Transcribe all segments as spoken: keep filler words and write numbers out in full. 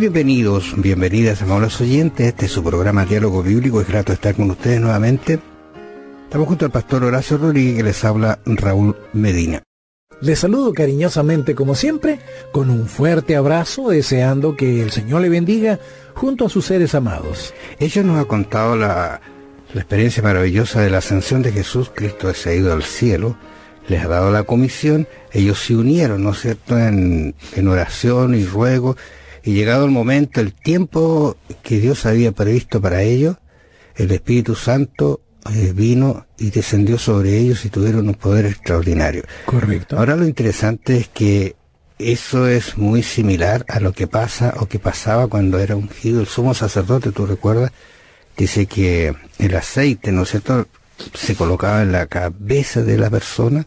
bienvenidos, bienvenidas, amables oyentes. Este es su programa Diálogo Bíblico. Es grato estar con ustedes nuevamente. Estamos junto al pastor Horacio Rodríguez, que les habla Raúl Medina. Les saludo cariñosamente, como siempre, con un fuerte abrazo, deseando que el Señor le bendiga junto a sus seres amados. Ella nos ha contado la, la experiencia maravillosa de la ascensión de Jesús. Cristo se ha ido al cielo, les ha dado la comisión, ellos se unieron, ¿no es cierto?, en, en oración y ruego, y llegado el momento, el tiempo que Dios había previsto para ellos, el Espíritu Santo eh, vino y descendió sobre ellos y tuvieron un poder extraordinario. Correcto. Ahora lo interesante es que eso es muy similar a lo que pasa o que pasaba cuando era ungido el sumo sacerdote. ¿Tú recuerdas? Dice que el aceite, ¿no es cierto?, se colocaba en la cabeza de la persona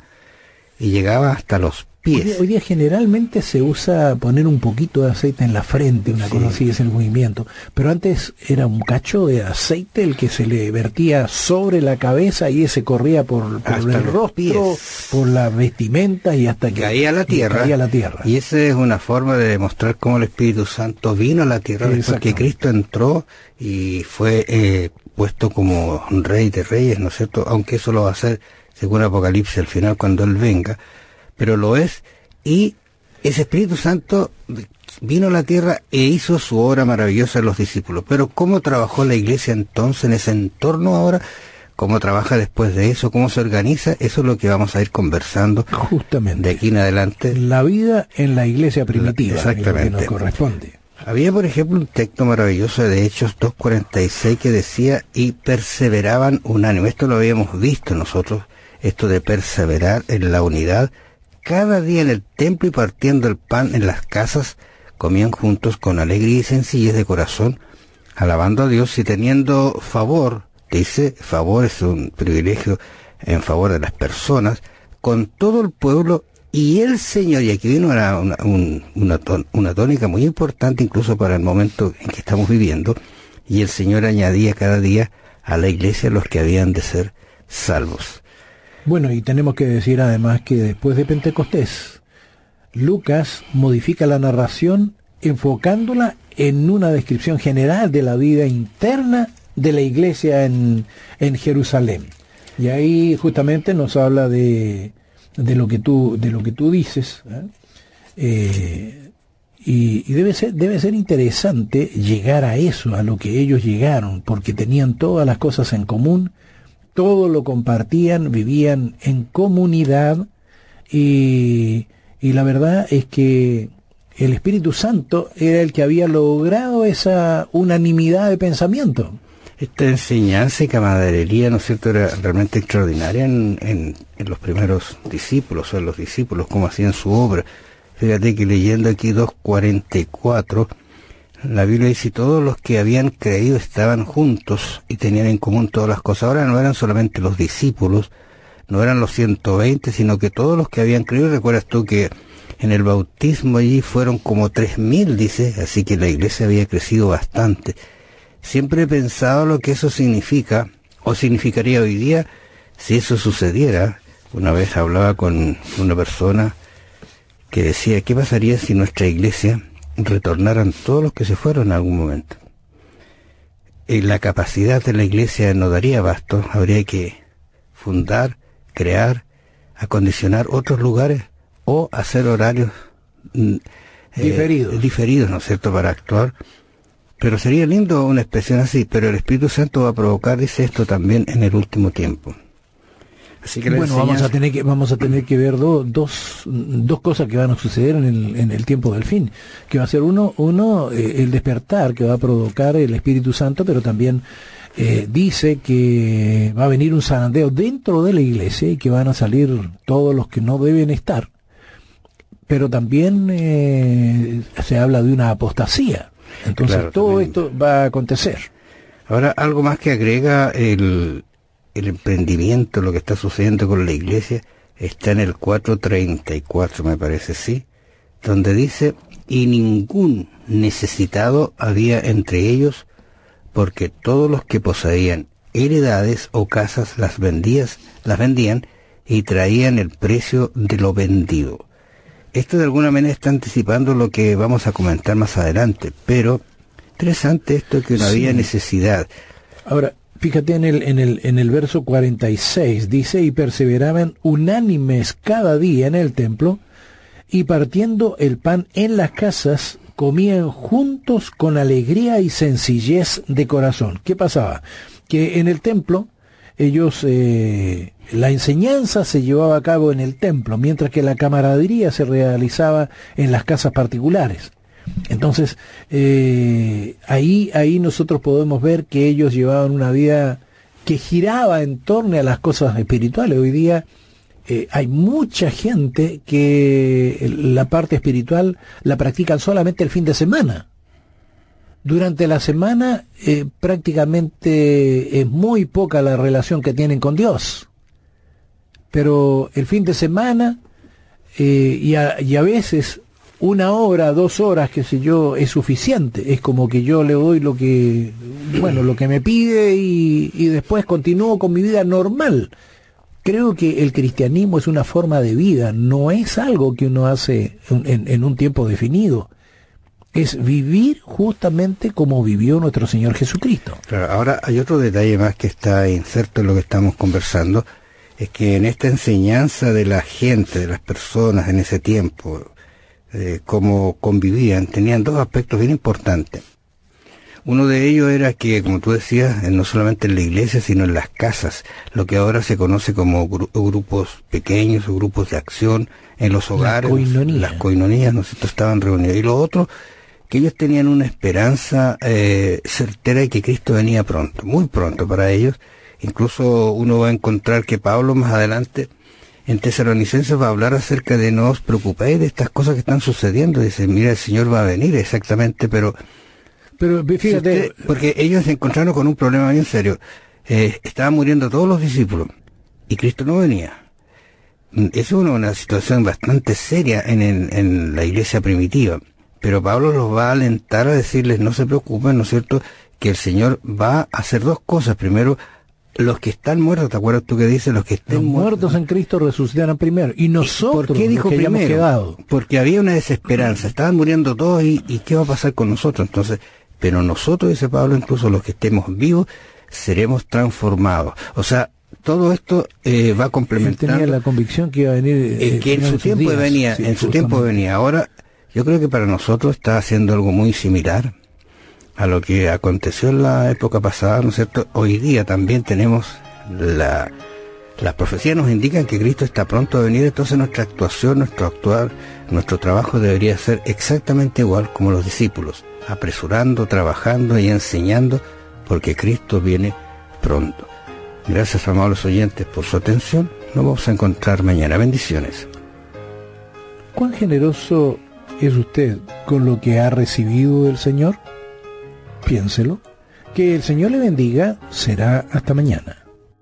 y llegaba hasta los pies. Hoy día, hoy día generalmente se usa poner un poquito de aceite en la frente, una sí. cosa así es el movimiento, pero antes era un cacho de aceite el que se le vertía sobre la cabeza y ese corría por, por el rostro, pies. por la vestimenta y hasta que caía a la tierra. caía a la tierra. Y esa es una forma de demostrar cómo el Espíritu Santo vino a la tierra después que Cristo entró y fue eh, puesto como rey de reyes, ¿no es cierto? Aunque eso lo va a hacer según Apocalipsis al final cuando Él venga, pero lo es, y ese Espíritu Santo vino a la tierra e hizo su obra maravillosa en los discípulos. Pero ¿cómo trabajó la iglesia entonces en ese entorno ahora? ¿Cómo trabaja después de eso? ¿Cómo se organiza? Eso es lo que vamos a ir conversando justamente de aquí en adelante. La vida en la iglesia primitiva. Exactamente. Que nos corresponde. Había, por ejemplo, un texto maravilloso de Hechos dos cuarenta y seis que decía, y perseveraban unánime. Esto lo habíamos visto nosotros, esto de perseverar en la unidad. Cada día en el templo y partiendo el pan en las casas, comían juntos con alegría y sencillez de corazón, alabando a Dios y teniendo favor, dice, favor es un privilegio en favor de las personas, con todo el pueblo y el Señor. Y aquí vino una, una, un, una, ton, una tónica muy importante incluso para el momento en que estamos viviendo, y el Señor añadía cada día a la iglesia los que habían de ser salvos. Bueno, y tenemos que decir además que después de Pentecostés, Lucas modifica la narración enfocándola en una descripción general de la vida interna de la iglesia en, en Jerusalén. Y ahí justamente nos habla de, de lo que tú, de lo que tú dices, ¿eh? Eh, y, y debe ser, debe ser interesante llegar a eso, a lo que ellos llegaron, porque tenían todas las cosas en común. Todo lo compartían, vivían en comunidad y, y la verdad es que el Espíritu Santo era el que había logrado esa unanimidad de pensamiento. Esta enseñanza y camaradería, ¿no es cierto?, era realmente extraordinaria en, en, en los primeros discípulos, o en los discípulos, cómo hacían su obra. Fíjate que leyendo aquí dos cuarenta y cuatro, la Biblia dice, todos los que habían creído estaban juntos y tenían en común todas las cosas. Ahora no eran solamente los discípulos, no eran los ciento veinte, sino que todos los que habían creído. Recuerdas tú que en el bautismo allí fueron como tres mil, dice, así que la iglesia había crecido bastante. Siempre he pensado lo que eso significa, o significaría hoy día, si eso sucediera. Una vez hablaba con una persona que decía, ¿qué pasaría si nuestra iglesia retornaran todos los que se fueron en algún momento? Y la capacidad de la iglesia no daría abasto. Habría que fundar, crear, acondicionar otros lugares o hacer horarios eh, diferidos. diferidos, ¿no es cierto?, para actuar. Pero sería lindo una expresión así, pero el Espíritu Santo va a provocar, dice, esto también en el último tiempo. Así que bueno, enseñanza... vamos a tener que vamos a tener que ver do, dos dos cosas que van a suceder en el en el tiempo del fin, que va a ser uno uno eh, el despertar que va a provocar el Espíritu Santo, pero también eh, dice que va a venir un zarandeo dentro de la iglesia y que van a salir todos los que no deben estar. Pero también eh, se habla de una apostasía. Entonces claro, todo también esto va a acontecer. Ahora, algo más que agrega el el emprendimiento, lo que está sucediendo con la iglesia, está en el cuatro treinta y cuatro, me parece, sí, donde dice, y ningún necesitado había entre ellos, porque todos los que poseían heredades o casas las vendías, las vendían y traían el precio de lo vendido. esto de alguna manera está anticipando lo que vamos a comentar más adelante, pero interesante esto que no sí. había necesidad. Ahora, fíjate en el, en el, en el verso cuarenta y seis, dice, y perseveraban unánimes cada día en el templo, y partiendo el pan en las casas, comían juntos con alegría y sencillez de corazón. ¿Qué pasaba? Que en el templo, ellos, eh, la enseñanza se llevaba a cabo en el templo, mientras que la camaradería se realizaba en las casas particulares. Entonces, eh, ahí, ahí nosotros podemos ver que ellos llevaban una vida que giraba en torno a las cosas espirituales. Hoy día eh, hay mucha gente que la parte espiritual la practican solamente el fin de semana. Durante la semana eh, prácticamente es muy poca la relación que tienen con Dios. Pero el fin de semana eh, y, a, y a veces una hora, dos horas, qué sé yo, es suficiente. Es como que yo le doy lo que, bueno, lo que me pide y, y después continúo con mi vida normal. Creo que el cristianismo es una forma de vida, no es algo que uno hace en, en, en un tiempo definido. Es vivir justamente como vivió nuestro Señor Jesucristo. Claro, ahora hay otro detalle más que está inserto en lo que estamos conversando, es que en esta enseñanza de la gente, de las personas en ese tiempo, eh, cómo convivían, tenían dos aspectos bien importantes. Uno de ellos era que, como tú decías, no solamente en la iglesia, sino en las casas, lo que ahora se conoce como gru- grupos pequeños o grupos de acción, en los hogares, la coinonía. las coinonías, ¿no es cierto?, estaban reunidos. Y lo otro, que ellos tenían una esperanza eh, certera de que Cristo venía pronto, muy pronto para ellos. Incluso uno va a encontrar que Pablo más adelante en Tesalonicenses va a hablar acerca de no os preocupéis de estas cosas que están sucediendo. Dice, mira, el Señor va a venir, exactamente, pero... Pero fíjate... Si usted, porque ellos se encontraron con un problema bien serio. Eh, estaban muriendo todos los discípulos y Cristo no venía. Es una, una situación bastante seria en, en, en la iglesia primitiva. Pero Pablo los va a alentar a decirles, no se preocupen, ¿no es cierto?, que el Señor va a hacer dos cosas. Primero, los que están muertos, ¿te acuerdas tú que dice? Los que estén los muertos, muertos en Cristo resucitarán primero. Y nosotros, ¿por qué dijo los que primero? Quedado. Porque había una desesperanza, estaban muriendo todos y, y ¿qué va a pasar con nosotros? Entonces, pero nosotros, dice Pablo, incluso los que estemos vivos, seremos transformados. O sea, todo esto eh, va complementando. Él tenía la convicción que iba a venir. Eh, que en su tiempo días, venía, sí, en su tiempo venía. Ahora, yo creo que para nosotros está haciendo algo muy similar a lo que aconteció en la época pasada, ¿no es cierto? Hoy día también tenemos la... Las profecías nos indican que Cristo está pronto a venir, entonces nuestra actuación, nuestro actuar, nuestro trabajo debería ser exactamente igual como los discípulos, apresurando, trabajando y enseñando, porque Cristo viene pronto. Gracias, amables oyentes, por su atención. Nos vamos a encontrar mañana. Bendiciones. ¿Cuán generoso es usted con lo que ha recibido del Señor? Piénselo. Que el Señor le bendiga. Será hasta mañana.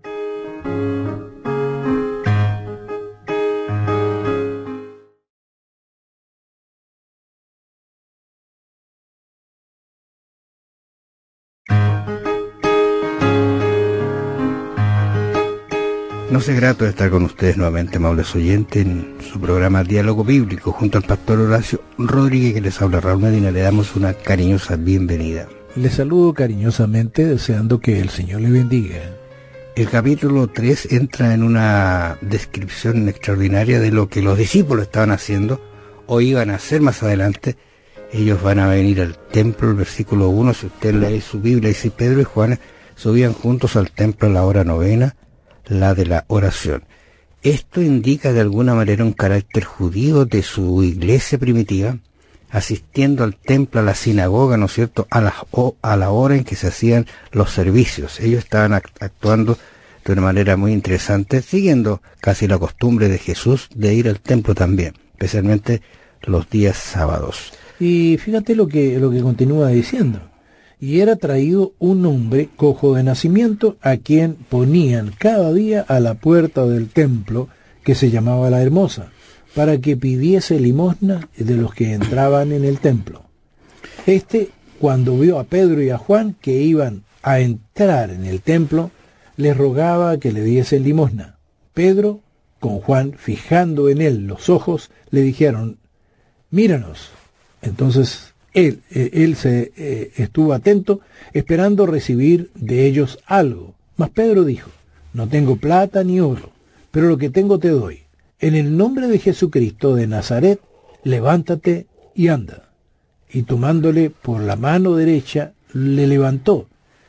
Nos es grato estar con ustedes nuevamente, amables oyentes, en su programa Diálogo Bíblico, junto al pastor Horacio Rodríguez, que les habla Raúl Medina. Le damos una cariñosa bienvenida. Les saludo cariñosamente, deseando que el Señor le bendiga. El capítulo tres entra en una descripción extraordinaria de lo que los discípulos estaban haciendo, o iban a hacer más adelante. Ellos van a venir al templo, el versículo uno, si usted lee su Biblia, dice Pedro y Juan subían juntos al templo a la hora novena, la de la oración. Esto indica de alguna manera un carácter judío de su iglesia primitiva, asistiendo al templo, a la sinagoga, ¿no es cierto?, a la, a la hora en que se hacían los servicios. Ellos estaban actuando de una manera muy interesante, siguiendo casi la costumbre de Jesús de ir al templo también, especialmente los días sábados. Y fíjate lo que, lo que continúa diciendo. Y era traído un hombre cojo de nacimiento, a quien ponían cada día a la puerta del templo, que se llamaba La Hermosa, para que pidiese limosna de los que entraban en el templo. Este, cuando vio a Pedro y a Juan que iban a entrar en el templo, les rogaba que le diesen limosna. Pedro, con Juan fijando en él los ojos, le dijeron, míranos. Entonces él, eh, él se eh, estuvo atento, esperando recibir de ellos algo. Mas Pedro dijo, no tengo plata ni oro, pero lo que tengo te doy. En el nombre de Jesucristo de Nazaret, levántate y anda. Y tomándole por la mano derecha, le levantó.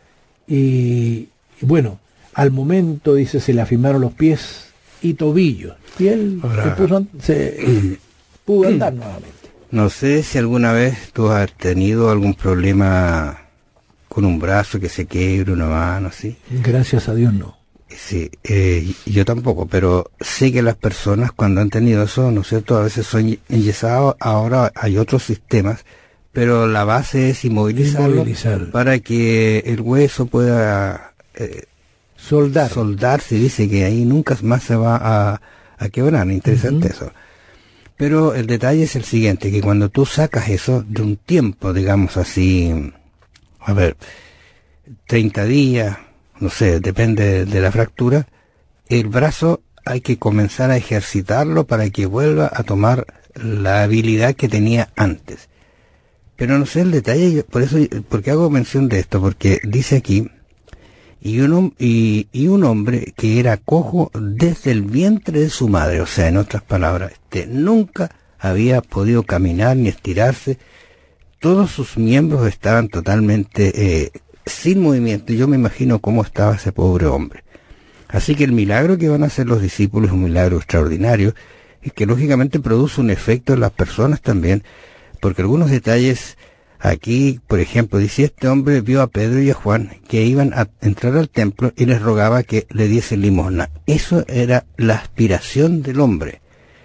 Y, y bueno, al momento, dice, se le afirmaron los pies y tobillos. Y él Ahora, se puso, se, pudo andar nuevamente. No sé si alguna vez tú has tenido algún problema con un brazo que se quiebre, una mano, así. Gracias a Dios no. Sí, eh, yo tampoco, pero sé que las personas cuando han tenido eso, ¿no es cierto?, a veces son enyesados. Ahora hay otros sistemas, pero la base es inmovilizarlo Inmovilizar. para que el hueso pueda eh, Soldar. soldarse. Dice que ahí nunca más se va a, a quebrar. Interesante. Uh-huh. Eso. Pero el detalle es el siguiente, que cuando tú sacas eso de un tiempo, digamos así, a ver, treinta días, no sé, depende de la fractura, el brazo hay que comenzar a ejercitarlo para que vuelva a tomar la habilidad que tenía antes. Pero no sé el detalle, por eso, porque hago mención de esto, porque dice aquí, y un, y, y un hombre que era cojo desde el vientre de su madre, o sea, en otras palabras, este nunca había podido caminar ni estirarse, todos sus miembros estaban totalmente eh, sin movimiento. Yo me imagino cómo estaba ese pobre hombre. Así que el milagro que van a hacer los discípulos es un milagro extraordinario y que lógicamente produce un efecto en las personas también, porque algunos detalles aquí, por ejemplo, dice, este hombre vio a Pedro y a Juan que iban a entrar al templo y les rogaba que le diesen limosna. Eso era la aspiración del hombre.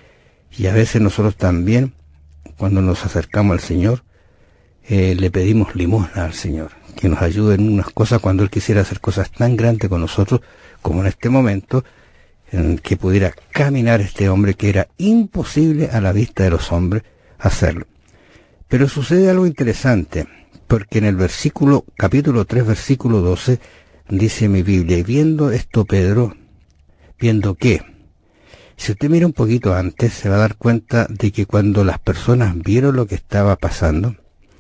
Y a veces nosotros también, cuando nos acercamos al Señor, eh, le pedimos limosna al Señor, que nos ayude en unas cosas cuando Él quisiera hacer cosas tan grandes con nosotros, como en este momento, en que pudiera caminar este hombre, que era imposible a la vista de los hombres hacerlo. Pero sucede algo interesante, porque en el versículo, capítulo tres, versículo doce, dice mi Biblia, y viendo esto Pedro, ¿viendo qué? Si usted mira un poquito antes, se va a dar cuenta de que cuando las personas vieron lo que estaba pasando,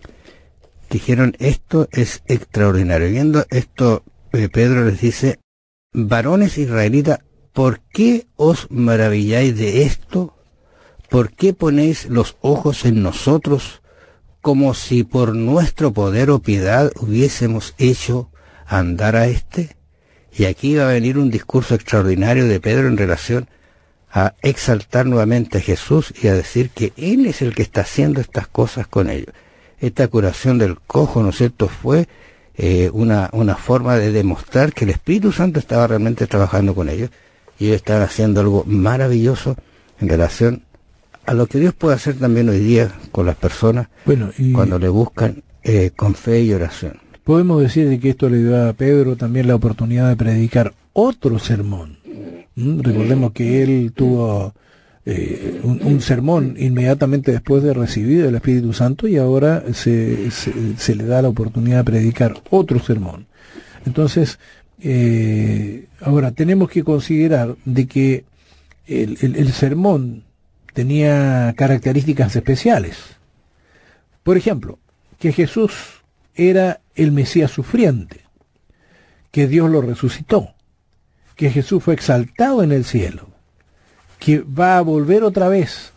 dijeron, esto es extraordinario. Viendo esto, eh, Pedro les dice, varones israelitas, ¿por qué os maravilláis de esto? ¿Por qué ponéis los ojos en nosotros, como si por nuestro poder o piedad hubiésemos hecho andar a este? Y aquí va a venir un discurso extraordinario de Pedro en relación a exaltar nuevamente a Jesús y a decir que Él es el que está haciendo estas cosas con ellos. Esta curación del cojo, ¿no es cierto?, fue eh, una, una forma de demostrar que el Espíritu Santo estaba realmente trabajando con ellos y ellos estaban haciendo algo maravilloso en relación a lo que Dios puede hacer también hoy día con las personas, bueno, y cuando le buscan eh, con fe y oración. Podemos decir de que esto le dio a Pedro también la oportunidad de predicar otro sermón. ¿Mm? Recordemos que él tuvo eh, un, un sermón inmediatamente después de recibir el Espíritu Santo y ahora se, se, se le da la oportunidad de predicar otro sermón. Entonces, eh, ahora tenemos que considerar de que el, el, el sermón tenía características especiales. Por ejemplo, que Jesús era el Mesías sufriente, que Dios lo resucitó, que Jesús fue exaltado en el cielo, que va a volver otra vez,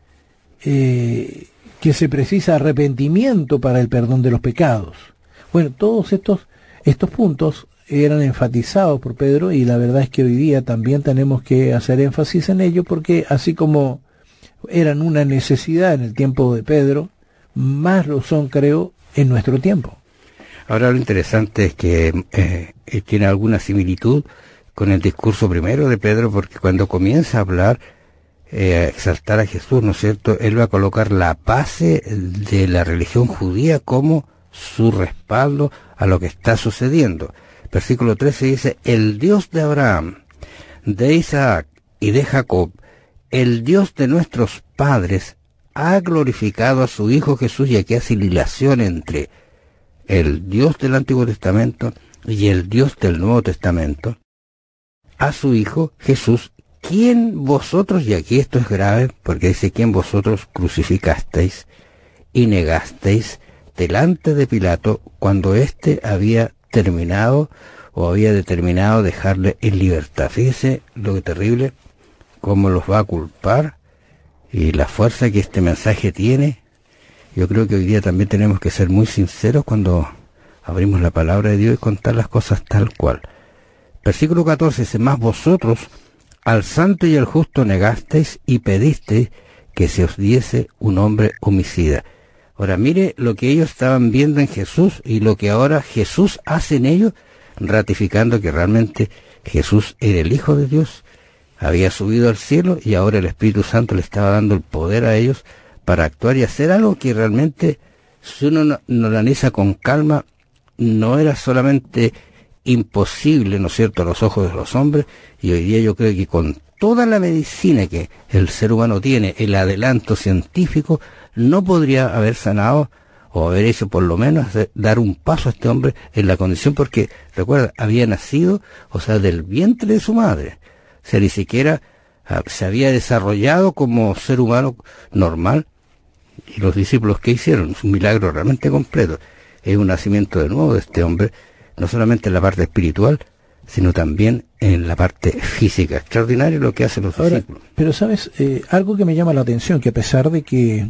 eh, que se precisa arrepentimiento para el perdón de los pecados. Bueno, todos estos, estos puntos eran enfatizados por Pedro y la verdad es que hoy día también tenemos que hacer énfasis en ello porque así como eran una necesidad en el tiempo de Pedro, más lo son, creo, en nuestro tiempo. Ahora lo interesante es que eh, tiene alguna similitud con el discurso primero de Pedro, porque cuando comienza a hablar, eh, a exaltar a Jesús, ¿no es cierto?, él va a colocar la base de la religión judía como su respaldo a lo que está sucediendo. Versículo trece dice, el Dios de Abraham, de Isaac y de Jacob, el Dios de nuestros padres, ha glorificado a su Hijo Jesús, y aquí hace hilación entre el Dios del Antiguo Testamento y el Dios del Nuevo Testamento, a su Hijo Jesús, ¿quién vosotros, y aquí esto es grave, porque dice, ¿quién vosotros crucificasteis y negasteis delante de Pilato cuando éste había terminado o había determinado dejarle en libertad? Fíjese lo que terrible, cómo los va a culpar y la fuerza que este mensaje tiene. Yo creo que hoy día también tenemos que ser muy sinceros cuando abrimos la palabra de Dios y contar las cosas tal cual. Versículo catorce dice, mas vosotros al santo y al justo negasteis y pedisteis que se os diese un hombre homicida. Ahora mire lo que ellos estaban viendo en Jesús y lo que ahora Jesús hace en ellos, ratificando que realmente Jesús era el Hijo de Dios, había subido al cielo y ahora el Espíritu Santo le estaba dando el poder a ellos para actuar y hacer algo que realmente, si uno no, no lo analiza con calma, no era solamente imposible, ¿no es cierto?, a los ojos de los hombres, y hoy día yo creo que con toda la medicina que el ser humano tiene, el adelanto científico, no podría haber sanado o haber hecho por lo menos dar un paso a este hombre en la condición, porque, recuerda, había nacido, o sea, del vientre de su madre, o sea, ni siquiera uh, se había desarrollado como ser humano normal. Y los discípulos que hicieron, es un milagro realmente completo, es un nacimiento de nuevo de este hombre, no solamente en la parte espiritual, sino también en la parte física. Extraordinario lo que hacen los Ahora, discípulos. Pero sabes, eh, algo que me llama la atención, que a pesar de que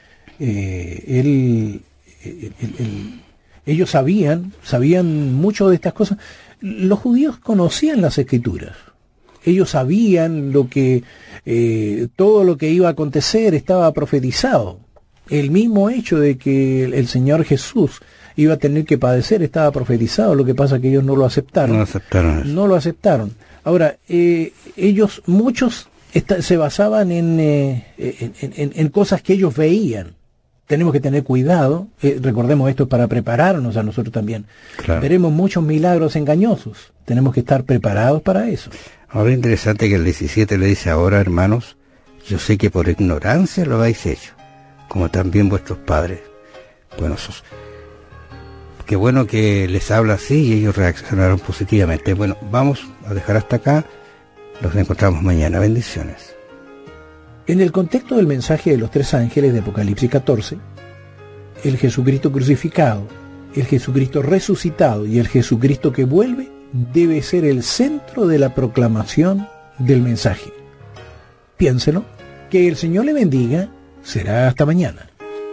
eh, él, él, él, él, ellos sabían, sabían mucho de estas cosas, los judíos conocían las Escrituras. Ellos sabían lo que, eh, todo lo que iba a acontecer estaba profetizado. El mismo hecho de que el, el Señor Jesús iba a tener que padecer estaba profetizado, lo que pasa es que ellos no lo aceptaron. No aceptaron eso. No lo aceptaron. Ahora, eh, ellos, muchos esta, se basaban en, eh, en, en, en cosas que ellos veían. Tenemos que tener cuidado, eh, recordemos esto para prepararnos a nosotros también. Claro. Veremos muchos milagros engañosos, tenemos que estar preparados para eso. Ahora es interesante que el diecisiete le dice, ahora hermanos, yo sé que por ignorancia lo habéis hecho, como también vuestros padres. Bueno, sos... qué bueno que les habla así y ellos reaccionaron positivamente. Bueno, vamos a dejar hasta acá, los encontramos mañana, bendiciones. En el contexto del mensaje de los tres ángeles de Apocalipsis catorce, el Jesucristo crucificado, el Jesucristo resucitado y el Jesucristo que vuelve debe ser el centro de la proclamación del mensaje. Piénselo, que el Señor le bendiga, será hasta mañana.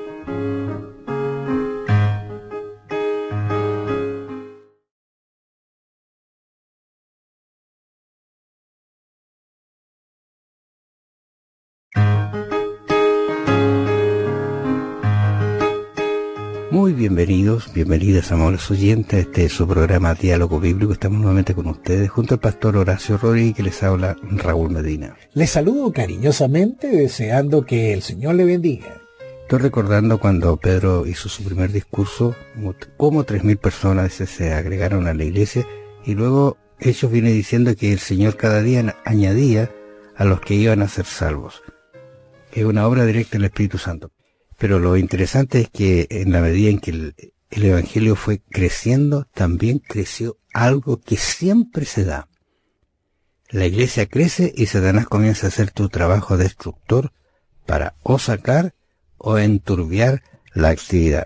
Muy bienvenidos, bienvenidas, amables oyentes. Este es su programa Diálogo Bíblico. Estamos nuevamente con ustedes, junto al pastor Horacio Rodríguez, que les habla Raúl Medina. Les saludo cariñosamente, deseando que el Señor le bendiga. Estoy recordando cuando Pedro hizo su primer discurso, como tres mil personas se agregaron a la iglesia, y luego Hechos viene diciendo que el Señor cada día añadía a los que iban a ser salvos. Es una obra directa del Espíritu Santo. Pero lo interesante es que en la medida en que el, el Evangelio fue creciendo, también creció algo que siempre se da. La iglesia crece y Satanás comienza a hacer tu trabajo destructor para o sacar o enturbiar la actividad.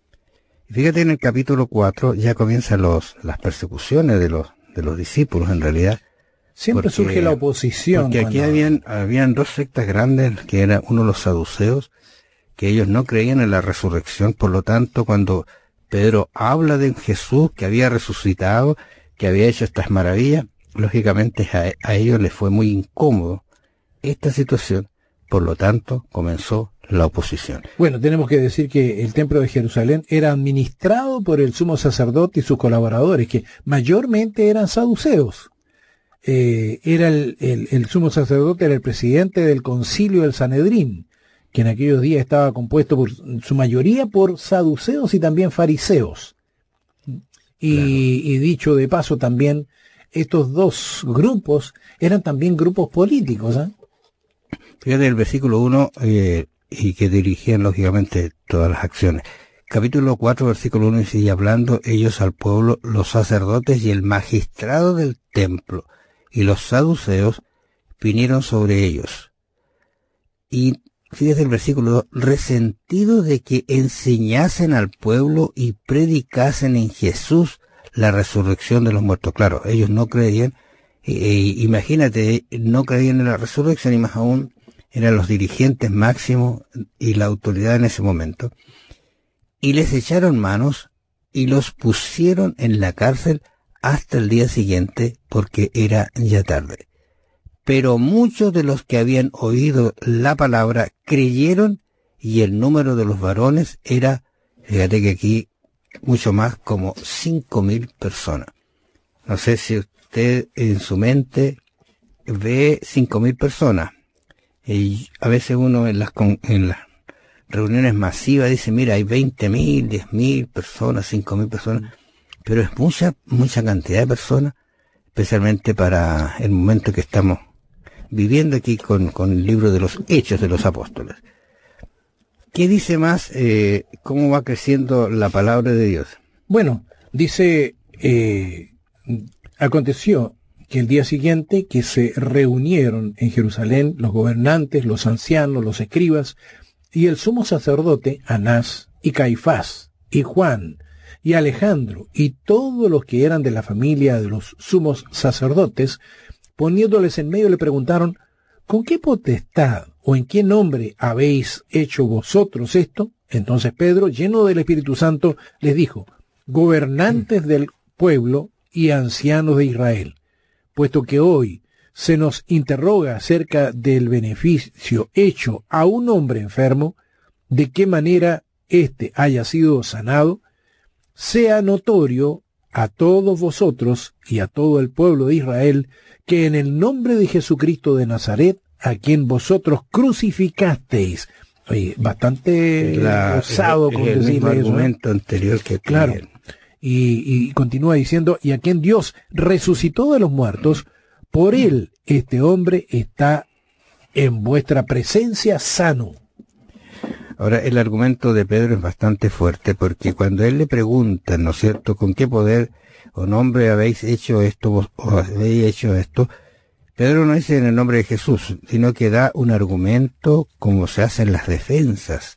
Y fíjate, en el capítulo cuatro ya comienzan los, las persecuciones de los, de los discípulos en realidad. Siempre porque, surge la oposición. Porque aquí cuando... habían, habían dos sectas grandes, que eran uno los saduceos, que ellos no creían en la resurrección. Por lo tanto, cuando Pedro habla de Jesús que había resucitado, que había hecho estas maravillas, lógicamente a, a ellos les fue muy incómodo esta situación. Por lo tanto, comenzó la oposición. Bueno, tenemos que decir que el templo de Jerusalén era administrado por el sumo sacerdote y sus colaboradores, que mayormente eran saduceos. Eh, era el, el, el sumo sacerdote era el presidente del concilio del Sanedrín, que en aquellos días estaba compuesto por su mayoría por saduceos y también fariseos. Y, claro. y dicho de paso también, estos dos grupos eran también grupos políticos. ¿eh? Fíjate el versículo uno, eh, y que dirigían lógicamente todas las acciones. Capítulo cuatro, versículo uno, y sigue hablando ellos al pueblo, los sacerdotes y el magistrado del templo, y los saduceos, vinieron sobre ellos. Y fíjate el versículo dos, resentidos de que enseñasen al pueblo y predicasen en Jesús la resurrección de los muertos. Claro, ellos no creían, eh, imagínate, no creían en la resurrección y más aún eran los dirigentes máximos y la autoridad en ese momento. Y les echaron manos y los pusieron en la cárcel hasta el día siguiente porque era ya tarde. Pero muchos de los que habían oído la palabra creyeron y el número de los varones era, fíjate que aquí, mucho más, como cinco mil personas. No sé si usted en su mente ve cinco mil personas. Y a veces uno en las, en las reuniones masivas dice, mira, hay veinte mil, diez mil personas, cinco mil personas. Pero es mucha, mucha cantidad de personas, especialmente para el momento que estamos viviendo aquí con, con el libro de los Hechos de los Apóstoles. ¿Qué dice más? Eh, ¿Cómo va creciendo la palabra de Dios? Bueno, dice, eh, aconteció que el día siguiente que se reunieron en Jerusalén los gobernantes, los ancianos, los escribas, y el sumo sacerdote, Anás, y Caifás, y Juan, y Alejandro, y todos los que eran de la familia de los sumos sacerdotes, poniéndoles en medio le preguntaron, ¿con qué potestad o en qué nombre habéis hecho vosotros esto? Entonces Pedro, lleno del Espíritu Santo, les dijo, gobernantes del pueblo y ancianos de Israel, puesto que hoy se nos interroga acerca del beneficio hecho a un hombre enfermo, de qué manera éste haya sido sanado, sea notorio a todos vosotros y a todo el pueblo de Israel, que en el nombre de Jesucristo de Nazaret, a quien vosotros crucificasteis, oye, bastante la, osado el, con el decirle mismo eso, argumento ¿eh? anterior que claro, y, y continúa diciendo, y a quien Dios resucitó de los muertos, por él este hombre está en vuestra presencia sano. Ahora, el argumento de Pedro es bastante fuerte, porque cuando él le pregunta, ¿no es cierto?, ¿con qué poder o nombre habéis hecho esto, vos, o habéis hecho esto? Pedro no dice en el nombre de Jesús, sino que da un argumento como se hacen las defensas.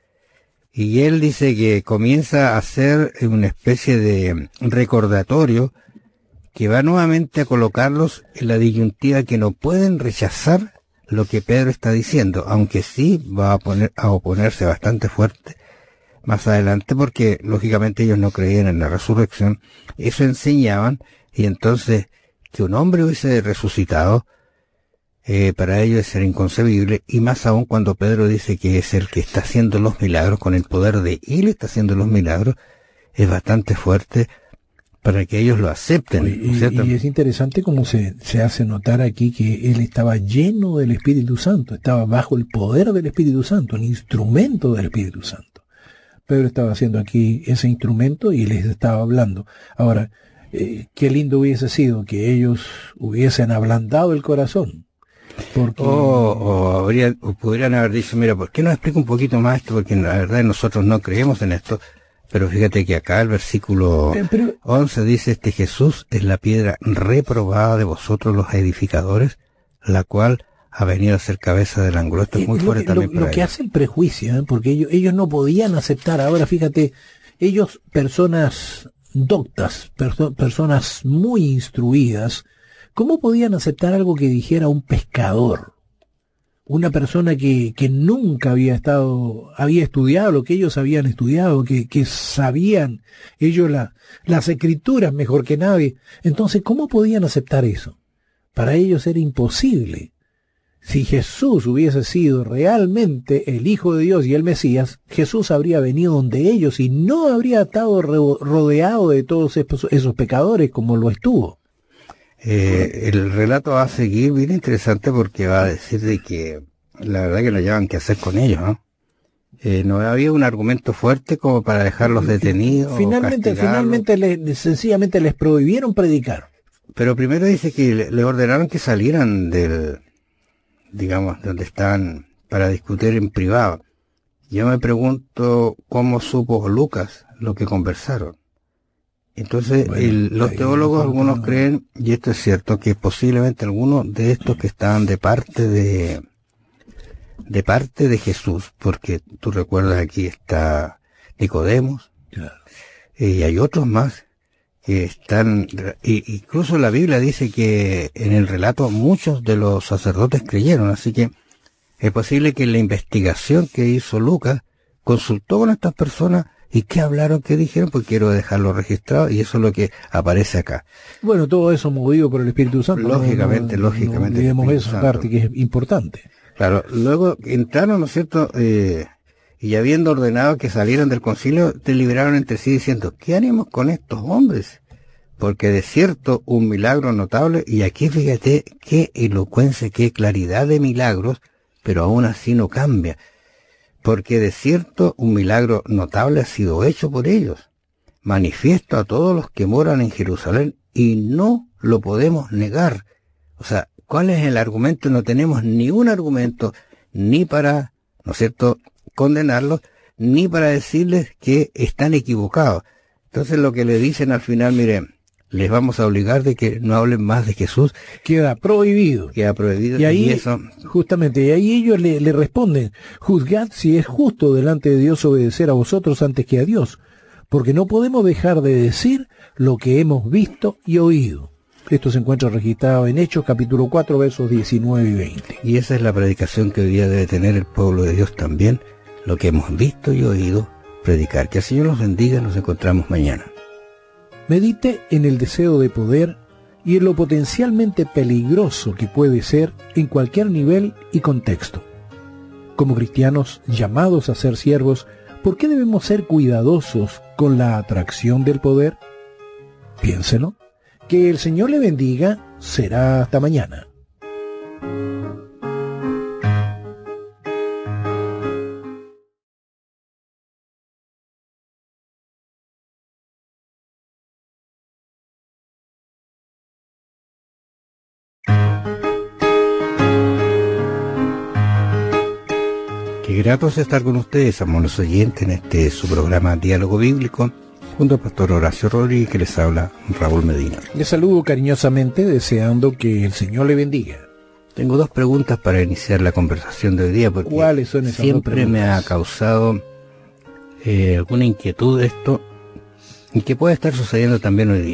Y él dice que comienza a hacer una especie de recordatorio que va nuevamente a colocarlos en la disyuntiva que no pueden rechazar lo que Pedro está diciendo, aunque sí va a, poner, a oponerse bastante fuerte más adelante, porque lógicamente ellos no creían en la resurrección, eso enseñaban, y entonces que un hombre hubiese resucitado, eh, para ellos era inconcebible, y más aún cuando Pedro dice que es el que está haciendo los milagros, con el poder de él está haciendo los milagros, es bastante fuerte para que ellos lo acepten. Y, ¿cierto? Y es interesante cómo se, se hace notar aquí que él estaba lleno del Espíritu Santo, estaba bajo el poder del Espíritu Santo, un instrumento del Espíritu Santo. Pedro estaba haciendo aquí ese instrumento y les estaba hablando. Ahora, eh, qué lindo hubiese sido que ellos hubiesen ablandado el corazón. Porque... O, o, habría, o podrían haber dicho, mira, ¿por qué no explica un poquito más esto? Porque la verdad nosotros no creemos en esto. Pero fíjate que acá el versículo eh, pero, once dice, este Jesús es la piedra reprobada de vosotros los edificadores, la cual ha venido a ser cabeza del ángulo. Esto es muy fuerte también lo, para lo que ellos. hace el prejuicio, ¿eh? Porque ellos, ellos no podían aceptar. Ahora fíjate, ellos, personas doctas, perso personas muy instruidas, ¿cómo podían aceptar algo que dijera un pescador? Una persona que, que nunca había estado, había estudiado lo que ellos habían estudiado, que, que sabían ellos la, las escrituras mejor que nadie. Entonces, ¿cómo podían aceptar eso? Para ellos era imposible. Si Jesús hubiese sido realmente el Hijo de Dios y el Mesías, Jesús habría venido donde ellos y no habría estado rodeado de todos esos, esos pecadores como lo estuvo. Eh, el relato va a seguir bien interesante porque va a decir de que la verdad que no llevan qué hacer con ellos, ¿no? Eh, no había un argumento fuerte como para dejarlos detenidos. Finalmente, finalmente les, sencillamente les prohibieron predicar. Pero primero dice que le, le ordenaron que salieran del, digamos, donde están para discutir en privado. Yo me pregunto cómo supo Lucas lo que conversaron. Entonces, Bueno, el, los ahí teólogos, no falta algunos nada. creen, y esto es cierto, que posiblemente algunos de estos que estaban de parte de de parte de Jesús, porque tú recuerdas aquí está Nicodemos, Claro. eh, y hay otros más que están, y, incluso la Biblia dice que en el relato muchos de los sacerdotes creyeron, así que es posible que la investigación que hizo Lucas consultó con estas personas y qué hablaron, qué dijeron, pues quiero dejarlo registrado y eso es lo que aparece acá. Bueno, todo eso movido por el Espíritu Santo. Lógicamente, no, no, lógicamente, No olvidemos el eso, Espíritu aparte, que es importante. Claro, luego entraron, ¿no es cierto?, eh, y habiendo ordenado que salieran del concilio, deliberaron entre sí diciendo, ¿qué haremos con estos hombres? Porque de cierto un milagro notable, y aquí fíjate qué elocuencia, qué claridad de milagros, pero aún así no cambia. Porque de cierto un milagro notable ha sido hecho por ellos, manifiesto a todos los que moran en Jerusalén, y no lo podemos negar. O sea, ¿cuál es el argumento? No tenemos ni un argumento, ni para, ¿no es cierto?, condenarlos, ni para decirles que están equivocados. Entonces lo que le dicen al final, miren, les vamos a obligar de que no hablen más de Jesús. Queda prohibido. Queda prohibido. Y ahí, y eso, justamente, y ahí ellos le, le responden, juzgad si es justo delante de Dios obedecer a vosotros antes que a Dios, porque no podemos dejar de decir lo que hemos visto y oído. Esto se encuentra registrado en Hechos capítulo cuatro, versos diecinueve y veinte. Y esa es la predicación que hoy día debe tener el pueblo de Dios también, lo que hemos visto y oído predicar. Que el Señor los bendiga, nos encontramos mañana. Medite en el deseo de poder y en lo potencialmente peligroso que puede ser en cualquier nivel y contexto. Como cristianos llamados a ser siervos, ¿por qué debemos ser cuidadosos con la atracción del poder? Piénselo. Que el Señor le bendiga. Será hasta mañana. Qué grato es estar con ustedes, amables oyentes, en este su programa Diálogo Bíblico, junto al pastor Horacio Rodríguez, que les habla Raúl Medina. Les saludo cariñosamente, deseando que el Señor le bendiga. Tengo dos preguntas para iniciar la conversación de hoy día, porque ¿Cuáles son esas dos siempre preguntas? me ha causado eh, alguna inquietud esto, y que puede estar sucediendo también hoy día.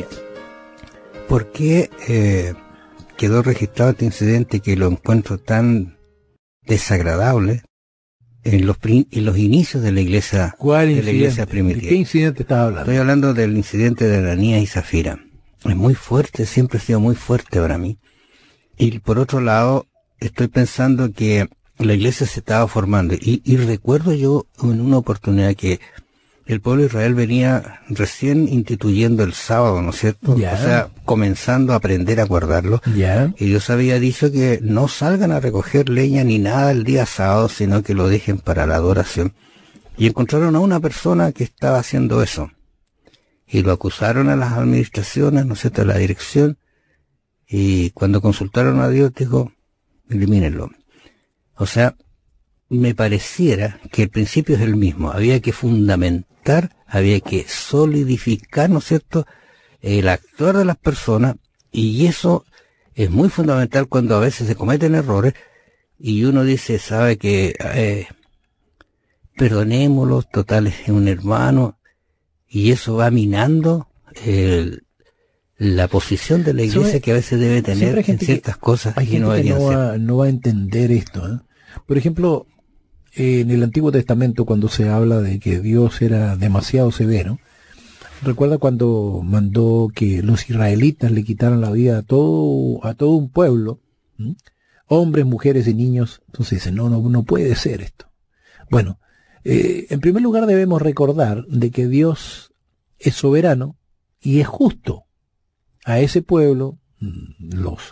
¿Por qué eh, quedó registrado este incidente que lo encuentro tan desagradable en los, en los inicios de la iglesia, ¿Cuál de la incidente? iglesia ¿De primitiva? qué incidente estás hablando? Estoy hablando del incidente de Ananías y Zafira. Es muy fuerte, siempre ha sido muy fuerte para mí. Y por otro lado, estoy pensando que la iglesia se estaba formando. Y, y recuerdo yo en una oportunidad que el pueblo de Israel venía recién instituyendo el sábado, ¿no es cierto? Ya. O sea, comenzando a aprender a guardarlo. Ya. Y Dios había dicho que no salgan a recoger leña ni nada el día sábado, sino que lo dejen para la adoración. Y encontraron a una persona que estaba haciendo eso. Y lo acusaron a las administraciones, ¿no es cierto?, a la dirección. Y cuando consultaron a Dios, dijo, elimínenlo. O sea, me pareciera que el principio es el mismo. Había que fundamentar, había que solidificar, ¿no es cierto?, el actuar de las personas, y eso es muy fundamental cuando a veces se cometen errores y uno dice, sabe que eh, perdonémoslo, total es un hermano, y eso va minando el, la posición de la iglesia ¿Sabe? que a veces debe tener en ciertas que, cosas hay y no gente que deberían no ser. va, no va a entender esto, ¿eh? Por ejemplo, en el Antiguo Testamento, cuando se habla de que Dios era demasiado severo, recuerda cuando mandó que los israelitas le quitaran la vida a todo, a todo un pueblo, ¿m? Hombres, mujeres y niños. Entonces dice, no, no, no puede ser esto. Bueno, eh, en primer lugar debemos recordar de que Dios es soberano y es justo. A ese pueblo, los,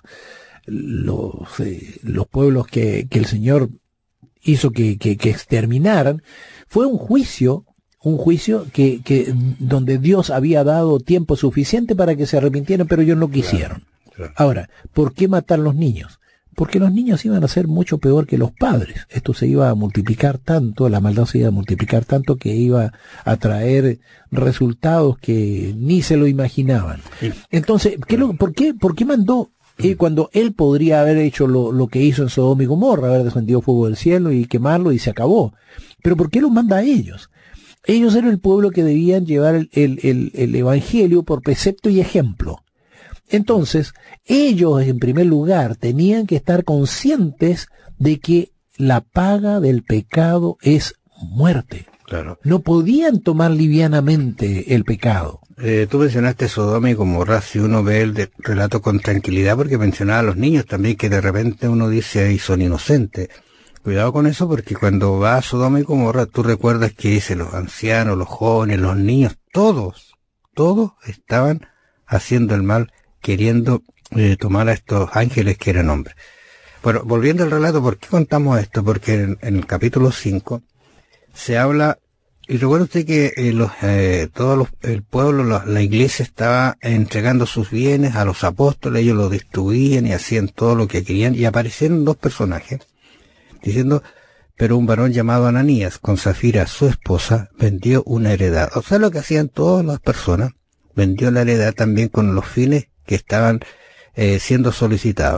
los, eh, los pueblos que, que el Señor hizo que, que, que exterminaran, fue un juicio, un juicio que, que donde Dios había dado tiempo suficiente para que se arrepintieran, pero ellos no quisieron. Claro, claro. Ahora, ¿por qué matar los niños? porque los niños iban a ser mucho peor que los padres. Esto se iba a multiplicar tanto, la maldad se iba a multiplicar tanto que iba a traer resultados que ni se lo imaginaban. Entonces, ¿qué lo, por qué, por qué mandó eh, cuando él podría haber hecho lo, lo que hizo en Sodoma y Gomorra, haber descendido fuego del cielo y quemarlo y se acabó? Pero ¿por qué los manda a ellos? Ellos eran el pueblo que debían llevar el, el, el, el evangelio por precepto y ejemplo. Entonces, ellos en primer lugar tenían que estar conscientes de que la paga del pecado es muerte. Claro. No podían tomar livianamente el pecado. Eh, tú mencionaste Sodoma y Gomorra, si uno ve el de, relato con tranquilidad, porque mencionaba a los niños también, que de repente uno dice, ahí son inocentes. Cuidado con eso, porque cuando va a Sodoma y Gomorra, tú recuerdas que dice los ancianos, los jóvenes, los niños, todos, todos estaban haciendo el mal, queriendo eh, tomar a estos ángeles que eran hombres. Bueno, volviendo al relato, ¿por qué contamos esto? Porque en, en el capítulo cinco se habla, y recuerda usted que eh, los, eh, todo los, el pueblo, la, la iglesia estaba entregando sus bienes a los apóstoles, ellos los distribuían y hacían todo lo que querían, y aparecieron dos personajes, diciendo, pero un varón llamado Ananías, con Zafira, su esposa, vendió una heredad. O sea, lo que hacían todas las personas, vendió la heredad también con los fines que estaban eh, siendo solicitados.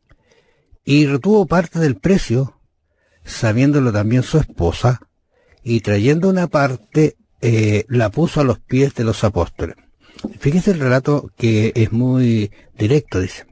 Y retuvo parte del precio, sabiéndolo también su esposa, y trayendo una parte, eh, la puso a los pies de los apóstoles. Fíjese el relato que es muy directo, dice.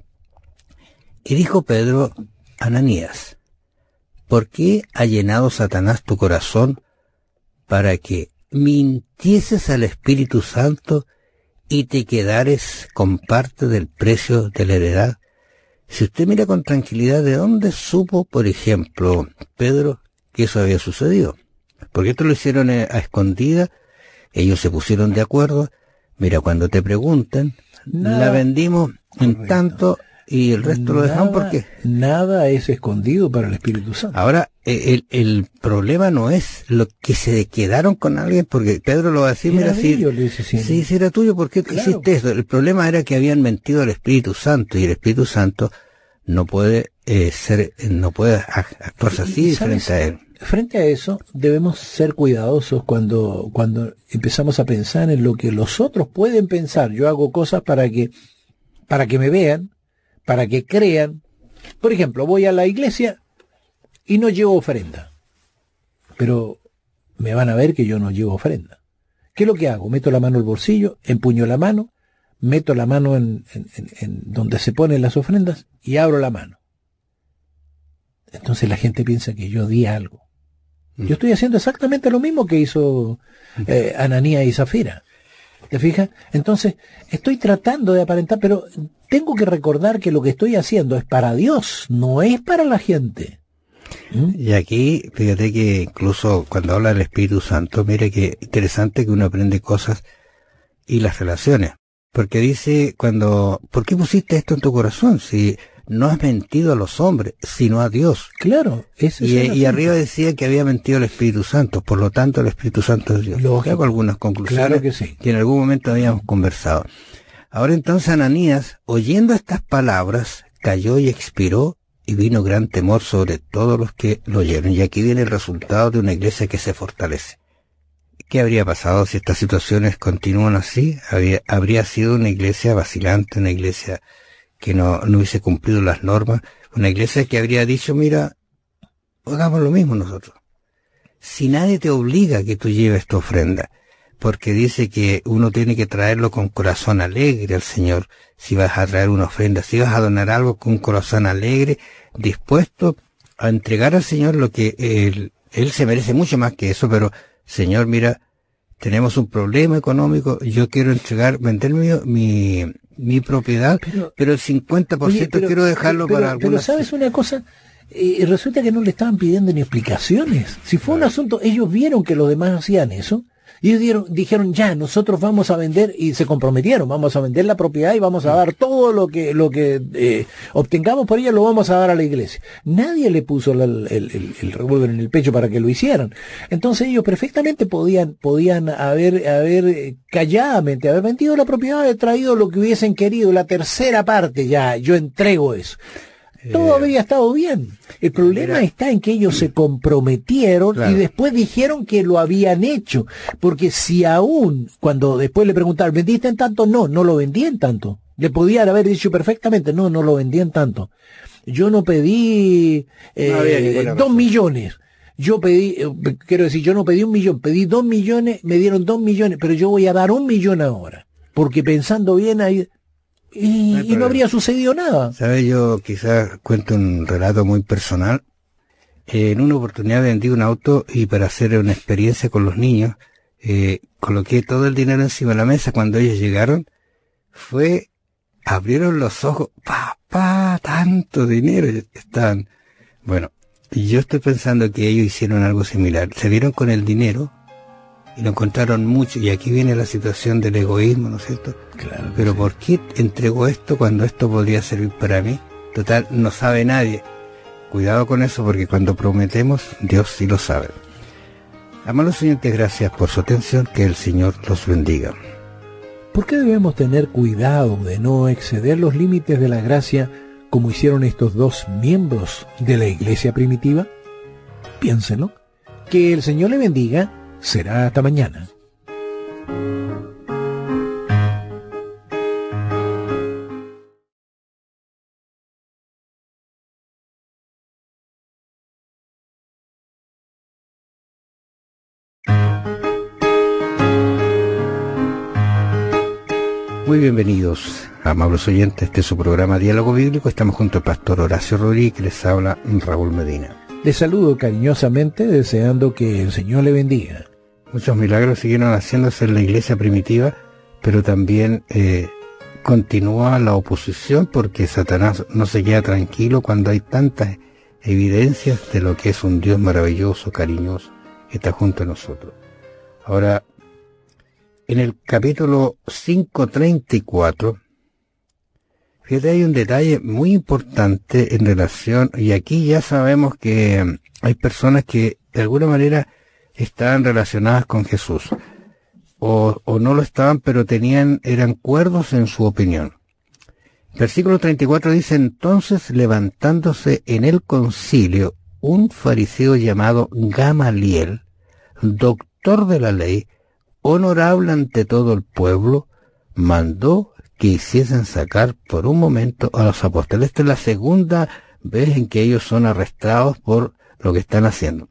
Y dijo Pedro, Ananías, ¿por qué ha llenado Satanás tu corazón para que mintieses al Espíritu Santo y te quedares con parte del precio de la heredad? Si usted mira con tranquilidad, ¿de dónde supo, por ejemplo, Pedro, que eso había sucedido? Porque esto lo hicieron a escondidas, ellos se pusieron de acuerdo. Mira, cuando te preguntan, nada, la vendimos en correcto, tanto, y el resto nada, lo dejamos porque... Nada es escondido para el Espíritu Santo. Ahora, el, el problema no es lo que se quedaron con alguien, porque Pedro lo va a decir, mira, si, ellos, dice, sí, si, si era tuyo, ¿por qué claro, hiciste eso? El problema era que habían mentido al Espíritu Santo, y el Espíritu Santo no puede eh, ser, no puede actuarse así frente a él. Frente a eso, debemos ser cuidadosos cuando, cuando empezamos a pensar en lo que los otros pueden pensar. Yo hago cosas para que, para que me vean, para que crean. Por ejemplo, voy a la iglesia y no llevo ofrenda. Pero me van a ver que yo no llevo ofrenda. ¿Qué es lo que hago? Meto la mano al bolsillo, empuño la mano, meto la mano en, en, en, en donde se ponen las ofrendas y abro la mano. Entonces la gente piensa que yo di algo. Yo estoy haciendo exactamente lo mismo que hizo eh, Ananías y Zafira. ¿Te fijas? Entonces, estoy tratando de aparentar, pero tengo que recordar que lo que estoy haciendo es para Dios, no es para la gente. ¿Mm? Y aquí, fíjate que incluso cuando habla del Espíritu Santo, mire que interesante que uno aprende cosas y las relaciones. Porque dice cuando, ¿por qué pusiste esto en tu corazón? Si no has mentido a los hombres, sino a Dios. Claro. Ese y, es y arriba decía que había mentido al Espíritu Santo, por lo tanto el Espíritu Santo es Dios. Lógico. Hago algunas conclusiones claro que, sí. que en algún momento habíamos conversado. Ahora entonces Ananías, oyendo estas palabras, cayó y expiró, y vino gran temor sobre todos los que lo oyeron. Y aquí viene el resultado de una iglesia que se fortalece. ¿Qué habría pasado si estas situaciones continúan así? Habría, habría sido una iglesia vacilante, una iglesia que no, no hubiese cumplido las normas, una iglesia que habría dicho, mira, hagamos lo mismo nosotros. Si nadie te obliga a que tú lleves tu ofrenda, porque dice que uno tiene que traerlo con corazón alegre al Señor, si vas a traer una ofrenda, si vas a donar algo con un corazón alegre, dispuesto a entregar al Señor lo que Él, él se merece mucho más que eso, pero Señor, mira, tenemos un problema económico, yo quiero entregar, vender mi, mi, mi propiedad, pero, pero el cincuenta por ciento oye, pero, quiero dejarlo pero, para algunas... Pero ¿sabes una cosa? Eh, resulta que no le estaban pidiendo ni explicaciones. Si fue un asunto, ellos vieron que los demás hacían eso, y ellos dieron, dijeron, ya, nosotros vamos a vender, y se comprometieron, vamos a vender la propiedad y vamos a dar todo lo que lo que eh, obtengamos por ella, lo vamos a dar a la iglesia. Nadie le puso la, el, el, el revólver en el pecho para que lo hicieran. Entonces ellos perfectamente podían podían haber, haber calladamente, haber vendido la propiedad, haber traído lo que hubiesen querido, la tercera parte, ya, yo entrego eso. todo eh, habría estado bien. El problema mira, está en que ellos se comprometieron claro. y después dijeron que lo habían hecho. Porque si aún, cuando después le preguntaron, ¿vendiste en tanto? No, no lo vendí en tanto. Le podían haber dicho perfectamente, no, no lo vendí en tanto. Yo no pedí eh, No había ninguna dos razón. millones. Yo pedí, eh, quiero decir, yo no pedí un millón, pedí dos millones, me dieron dos millones, pero yo voy a dar un millón ahora. Porque pensando bien ahí, y, No hay y no problema. habría sucedido nada. ¿Sabes? Yo quizás cuento un relato muy personal. Eh, en una oportunidad vendí un auto y para hacer una experiencia con los niños, eh, coloqué todo el dinero encima de la mesa. Cuando ellos llegaron, fue, abrieron los ojos, papá, tanto dinero. Y estaban, bueno, y yo estoy pensando que ellos hicieron algo similar. Se vieron con el dinero y lo encontraron mucho. Y aquí viene la situación del egoísmo, ¿no es cierto? Claro. Pero sí. ¿por qué entregó esto cuando esto podría servir para mí? Total, no sabe nadie. Cuidado con eso, porque cuando prometemos, Dios sí lo sabe. Amados oyentes, gracias por su atención, que el Señor los bendiga. ¿Por qué debemos tener cuidado de no exceder los límites de la gracia como hicieron estos dos miembros de la iglesia primitiva? Piénsenlo. Que el Señor le bendiga. Será hasta mañana. Muy bienvenidos, amables oyentes, este es su programa Diálogo Bíblico. Estamos junto al pastor Horacio Rodríguez, que les habla Raúl Medina. Les saludo cariñosamente, deseando que el Señor le bendiga. Muchos milagros siguieron haciéndose en la iglesia primitiva, pero también eh, continúa la oposición, porque Satanás no se queda tranquilo cuando hay tantas evidencias de lo que es un Dios maravilloso, cariñoso, que está junto a nosotros. Ahora, en el capítulo cinco treinta y cuatro, fíjate, hay un detalle muy importante en relación, y aquí ya sabemos que hay personas que de alguna manera estaban relacionadas con Jesús, o, o no lo estaban, pero tenían, eran cuerdos en su opinión. Versículo treinta y cuatro dice: entonces, levantándose en el concilio un fariseo llamado Gamaliel, doctor de la ley, honorable ante todo el pueblo, mandó que hiciesen sacar por un momento a los apóstoles. Esta es la segunda vez en que ellos son arrestados por lo que están haciendo.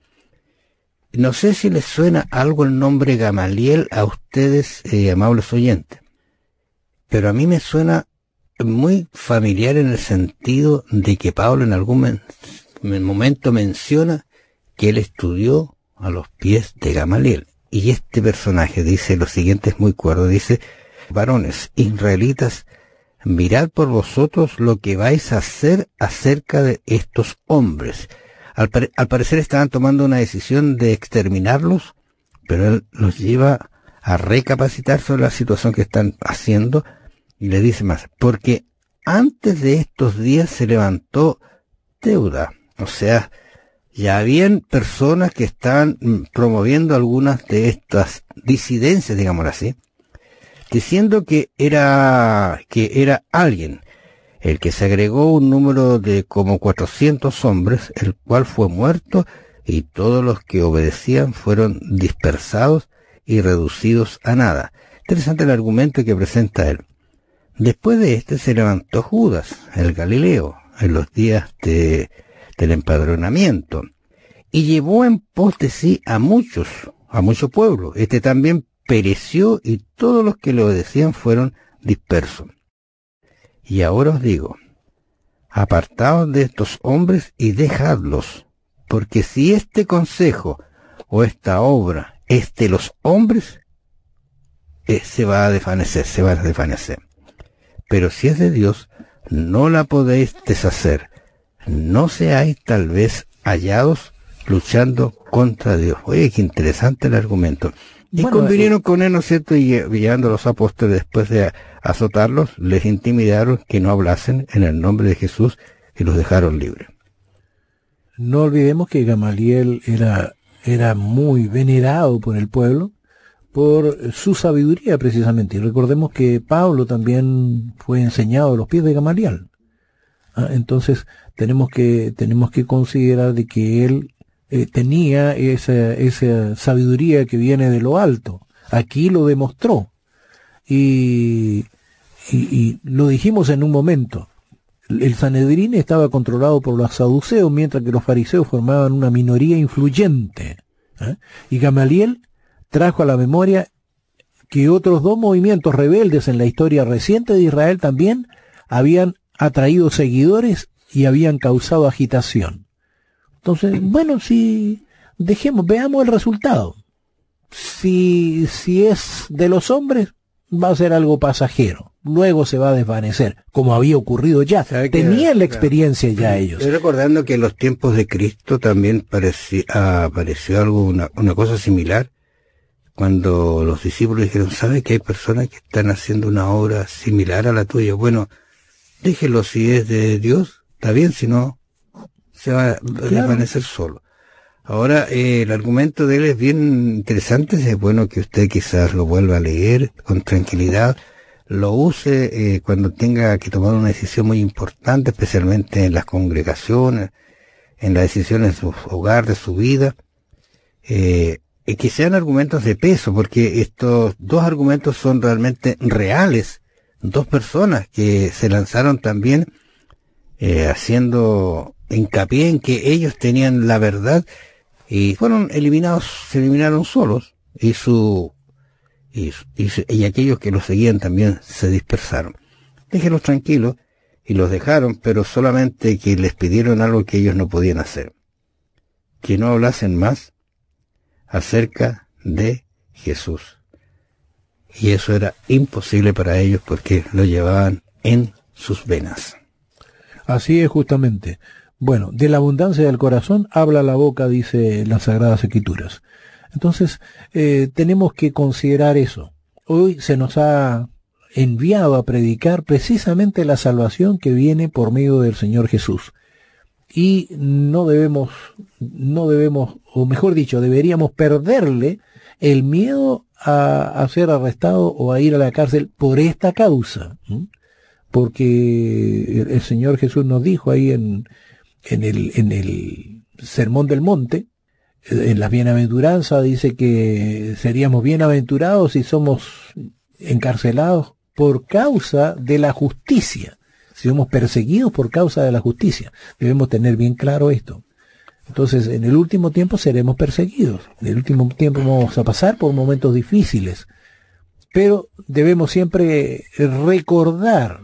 No sé si les suena algo el nombre Gamaliel a ustedes, eh, amables oyentes, pero a mí me suena muy familiar en el sentido de que Pablo en algún men- momento menciona que él estudió a los pies de Gamaliel. Y este personaje dice lo siguiente, es muy cuerdo, dice: varones israelitas, mirad por vosotros lo que vais a hacer acerca de estos hombres. Al, pare- al parecer estaban tomando una decisión de exterminarlos, pero él los lleva a recapacitar sobre la situación que están haciendo, y le dice más: porque antes de estos días se levantó Teuda, o sea, ya habían personas que estaban mm, promoviendo algunas de estas disidencias, digámoslo así, diciendo que era, que era alguien el que se agregó un número de como cuatrocientos hombres, el cual fue muerto, y todos los que obedecían fueron dispersados y reducidos a nada. Interesante el argumento que presenta él. Después de este se levantó Judas, el Galileo, en los días de del empadronamiento, y llevó en pos de sí a muchos, a mucho pueblo. Este también pereció, y todos los que le obedecían fueron dispersos. Y ahora os digo, apartaos de estos hombres y dejadlos, porque si este consejo o esta obra es de los hombres, eh, se va a desvanecer, se va a desvanecer. Pero si es de Dios, no la podéis deshacer. No seáis tal vez hallados luchando contra Dios. Oye, qué interesante el argumento. Y Bueno, convinieron eh, con él, ¿no es cierto? Y lle- llevando a los apóstoles, después de azotarlos, les intimidaron que no hablasen en el nombre de Jesús, y los dejaron libres. No olvidemos que Gamaliel era, era muy venerado por el pueblo por su sabiduría precisamente. Y recordemos que Pablo también fue enseñado a los pies de Gamaliel. ¿ah? Entonces tenemos que tenemos que considerar de que él eh, tenía esa esa sabiduría que viene de lo alto. Aquí lo demostró y, y, y lo dijimos en un momento. El Sanedrín estaba controlado por los saduceos, mientras que los fariseos formaban una minoría influyente. ¿eh? Y Gamaliel trajo a la memoria que otros dos movimientos rebeldes en la historia reciente de Israel también habían atraído seguidores y habían causado agitación. Entonces, bueno, si dejemos, veamos el resultado. Si, si es de los hombres, va a ser algo pasajero. Luego se va a desvanecer, como había ocurrido ya. Tenían la experiencia ya ellos. Estoy recordando que en los tiempos de Cristo también pareció, apareció algo, una, una cosa similar, cuando los discípulos dijeron, ¿sabe que hay personas que están haciendo una obra similar a la tuya? Bueno, déjelo, si es de Dios, está bien, si no, se va a claro. desvanecer solo. Ahora, eh, el argumento de él es bien interesante, es bueno que usted quizás lo vuelva a leer con tranquilidad, lo use eh, cuando tenga que tomar una decisión muy importante, especialmente en las congregaciones, en las decisiones de su hogar, de su vida, eh, y que sean argumentos de peso, porque estos dos argumentos son realmente reales, dos personas que se lanzaron también eh, haciendo hincapié en que ellos tenían la verdad y fueron eliminados, se eliminaron solos y su y, y, y aquellos que los seguían también se dispersaron. Déjenlos tranquilos y los dejaron, pero solamente que les pidieron algo que ellos no podían hacer, que no hablasen más acerca de Jesús. Y eso era imposible para ellos porque lo llevaban en sus venas. Así es justamente. Bueno, de la abundancia del corazón habla la boca, dice las Sagradas Escrituras. Entonces, eh, tenemos que considerar eso. Hoy se nos ha enviado a predicar precisamente la salvación que viene por medio del Señor Jesús. Y no debemos, no debemos, o mejor dicho, deberíamos perderle el miedo a, a ser arrestado o a ir a la cárcel por esta causa. ¿Mm? Porque el Señor Jesús nos dijo ahí en, en el, en el Sermón del Monte, en las bienaventuranzas, dice que seríamos bienaventurados si somos encarcelados por causa de la justicia. Si somos perseguidos por causa de la justicia. Debemos tener bien claro esto. Entonces, en el último tiempo seremos perseguidos. En el último tiempo vamos a pasar por momentos difíciles. Pero debemos siempre recordar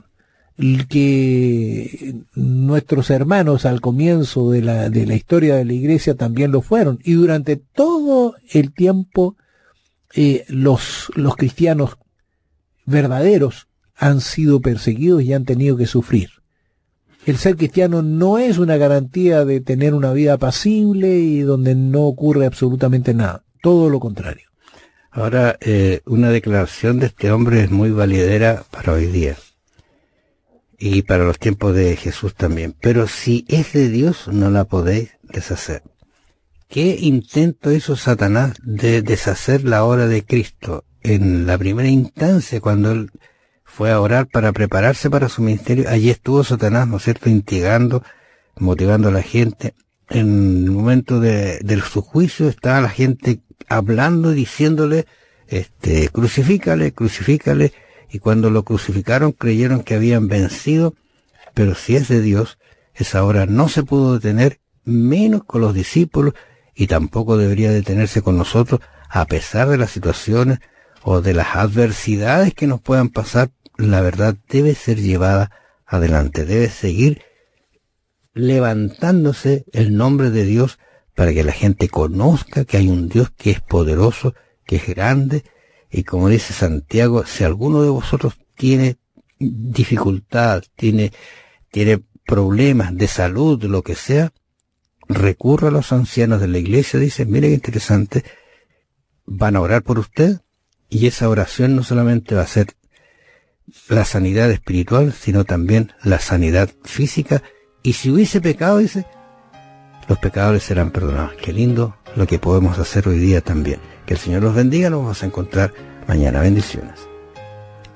que nuestros hermanos al comienzo de la, de la historia de la iglesia también lo fueron. Y durante todo el tiempo, eh, los, los cristianos verdaderos han sido perseguidos y han tenido que sufrir. El ser cristiano no es una garantía de tener una vida apacible y donde no ocurre absolutamente nada. Todo lo contrario. Ahora, eh, una declaración de este hombre es muy validera para hoy día. Y para los tiempos de Jesús también. Pero si es de Dios, no la podéis deshacer. ¿Qué intento hizo Satanás de deshacer la obra de Cristo? En la primera instancia, cuando él fue a orar para prepararse para su ministerio, allí estuvo Satanás, ¿no es cierto?, instigando, motivando a la gente. En el momento de, de su juicio estaba la gente hablando y diciéndole, este, crucifícale, crucifícale, y cuando lo crucificaron creyeron que habían vencido, pero si es de Dios, esa obra no se pudo detener, menos con los discípulos, y tampoco debería detenerse con nosotros, a pesar de las situaciones o de las adversidades que nos puedan pasar. La verdad debe ser llevada adelante, debe seguir levantándose el nombre de Dios para que la gente conozca que hay un Dios que es poderoso, que es grande, y como dice Santiago, si alguno de vosotros tiene dificultad, tiene, tiene problemas de salud, lo que sea, recurra a los ancianos de la iglesia, dice, mire qué interesante, van a orar por usted, y esa oración no solamente va a ser la sanidad espiritual, sino también la sanidad física, y si hubiese pecado, dice, los pecadores serán perdonados. Qué lindo lo que podemos hacer hoy día también. Que el Señor los bendiga, nos vamos a encontrar mañana. Bendiciones.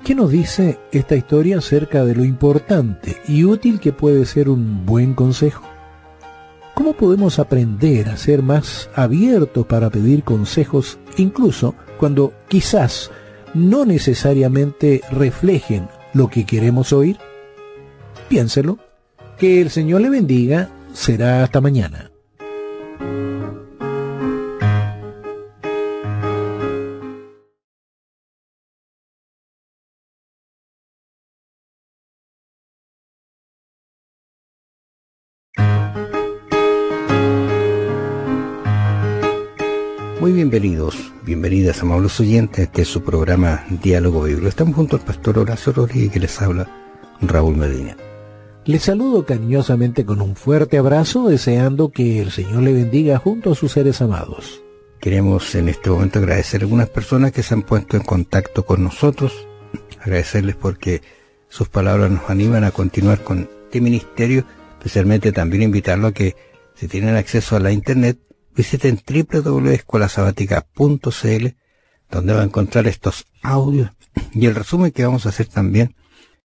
¿Qué nos dice esta historia acerca de lo importante y útil que puede ser un buen consejo? ¿Cómo podemos aprender a ser más abiertos para pedir consejos, incluso cuando quizás no necesariamente reflejen lo que queremos oír? Piénselo. Que el Señor le bendiga. Será hasta mañana. Muy bienvenidos, bienvenidas amables oyentes, este es su programa Diálogo Bíblico. Estamos junto al pastor Horacio Rodríguez, que les habla Raúl Medina. Les saludo cariñosamente con un fuerte abrazo, deseando que el Señor le bendiga junto a sus seres amados. Queremos en este momento agradecer a algunas personas que se han puesto en contacto con nosotros, agradecerles porque sus palabras nos animan a continuar con este ministerio, especialmente también invitarlo a que, si tienen acceso a la internet, visiten doble u doble u doble u punto escuela sabática punto c l, donde va a encontrar estos audios y el resumen que vamos a hacer también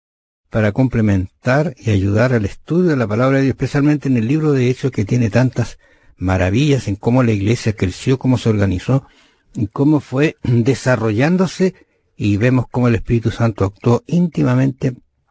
para complementar y ayudar al estudio de la palabra de Dios, especialmente en el libro de Hechos, que tiene tantas maravillas en cómo la iglesia creció, cómo se organizó y cómo fue desarrollándose, y vemos cómo el Espíritu Santo actuó íntimamente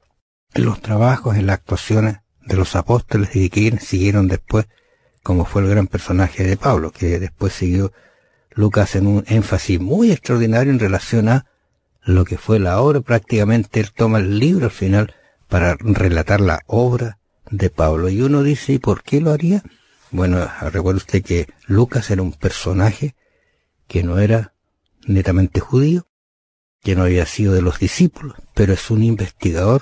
en los trabajos, en las actuaciones de los apóstoles y de quienes siguieron después, como fue el gran personaje de Pablo, que después siguió Lucas en un énfasis muy extraordinario en relación a lo que fue la obra. Prácticamente él toma el libro al final para relatar la obra de Pablo. Y uno dice, ¿y por qué lo haría? Bueno, recuerde usted que Lucas era un personaje que no era netamente judío, que no había sido de los discípulos, pero es un investigador,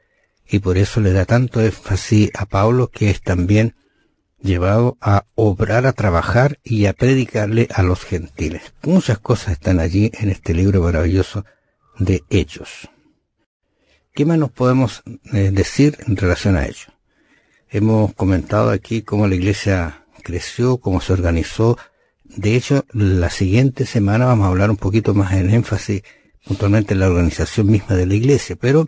y por eso le da tanto énfasis a Pablo, que es también llevado a obrar, a trabajar y a predicarle a los gentiles. Muchas cosas están allí en este libro maravilloso de Hechos. ¿Qué más nos podemos eh, decir en relación a ello? Hemos comentado aquí cómo la iglesia creció, cómo se organizó. De hecho, la siguiente semana vamos a hablar un poquito más en énfasis, puntualmente en la organización misma de la iglesia, pero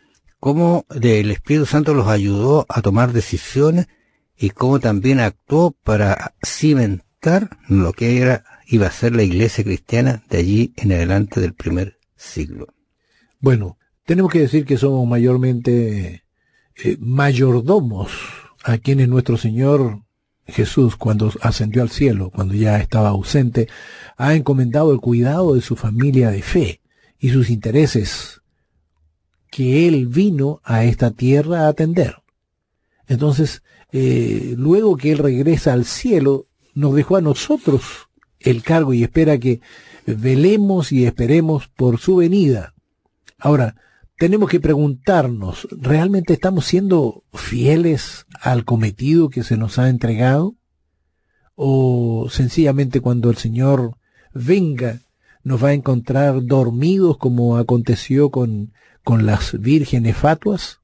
cómo el Espíritu Santo los ayudó a tomar decisiones y cómo también actuó para cimentar lo que era, iba a ser la iglesia cristiana de allí en adelante del primer siglo. Bueno, tenemos que decir que somos mayormente eh, mayordomos a quienes nuestro Señor Jesús, cuando ascendió al cielo, cuando ya estaba ausente, ha encomendado el cuidado de su familia de fe y sus intereses que Él vino a esta tierra a atender. Entonces, eh, luego que Él regresa al cielo, nos dejó a nosotros el cargo y espera que velemos y esperemos por su venida. Ahora, tenemos que preguntarnos, ¿realmente estamos siendo fieles al cometido que se nos ha entregado? ¿O sencillamente cuando el Señor venga nos va a encontrar dormidos como aconteció con, con las vírgenes fatuas?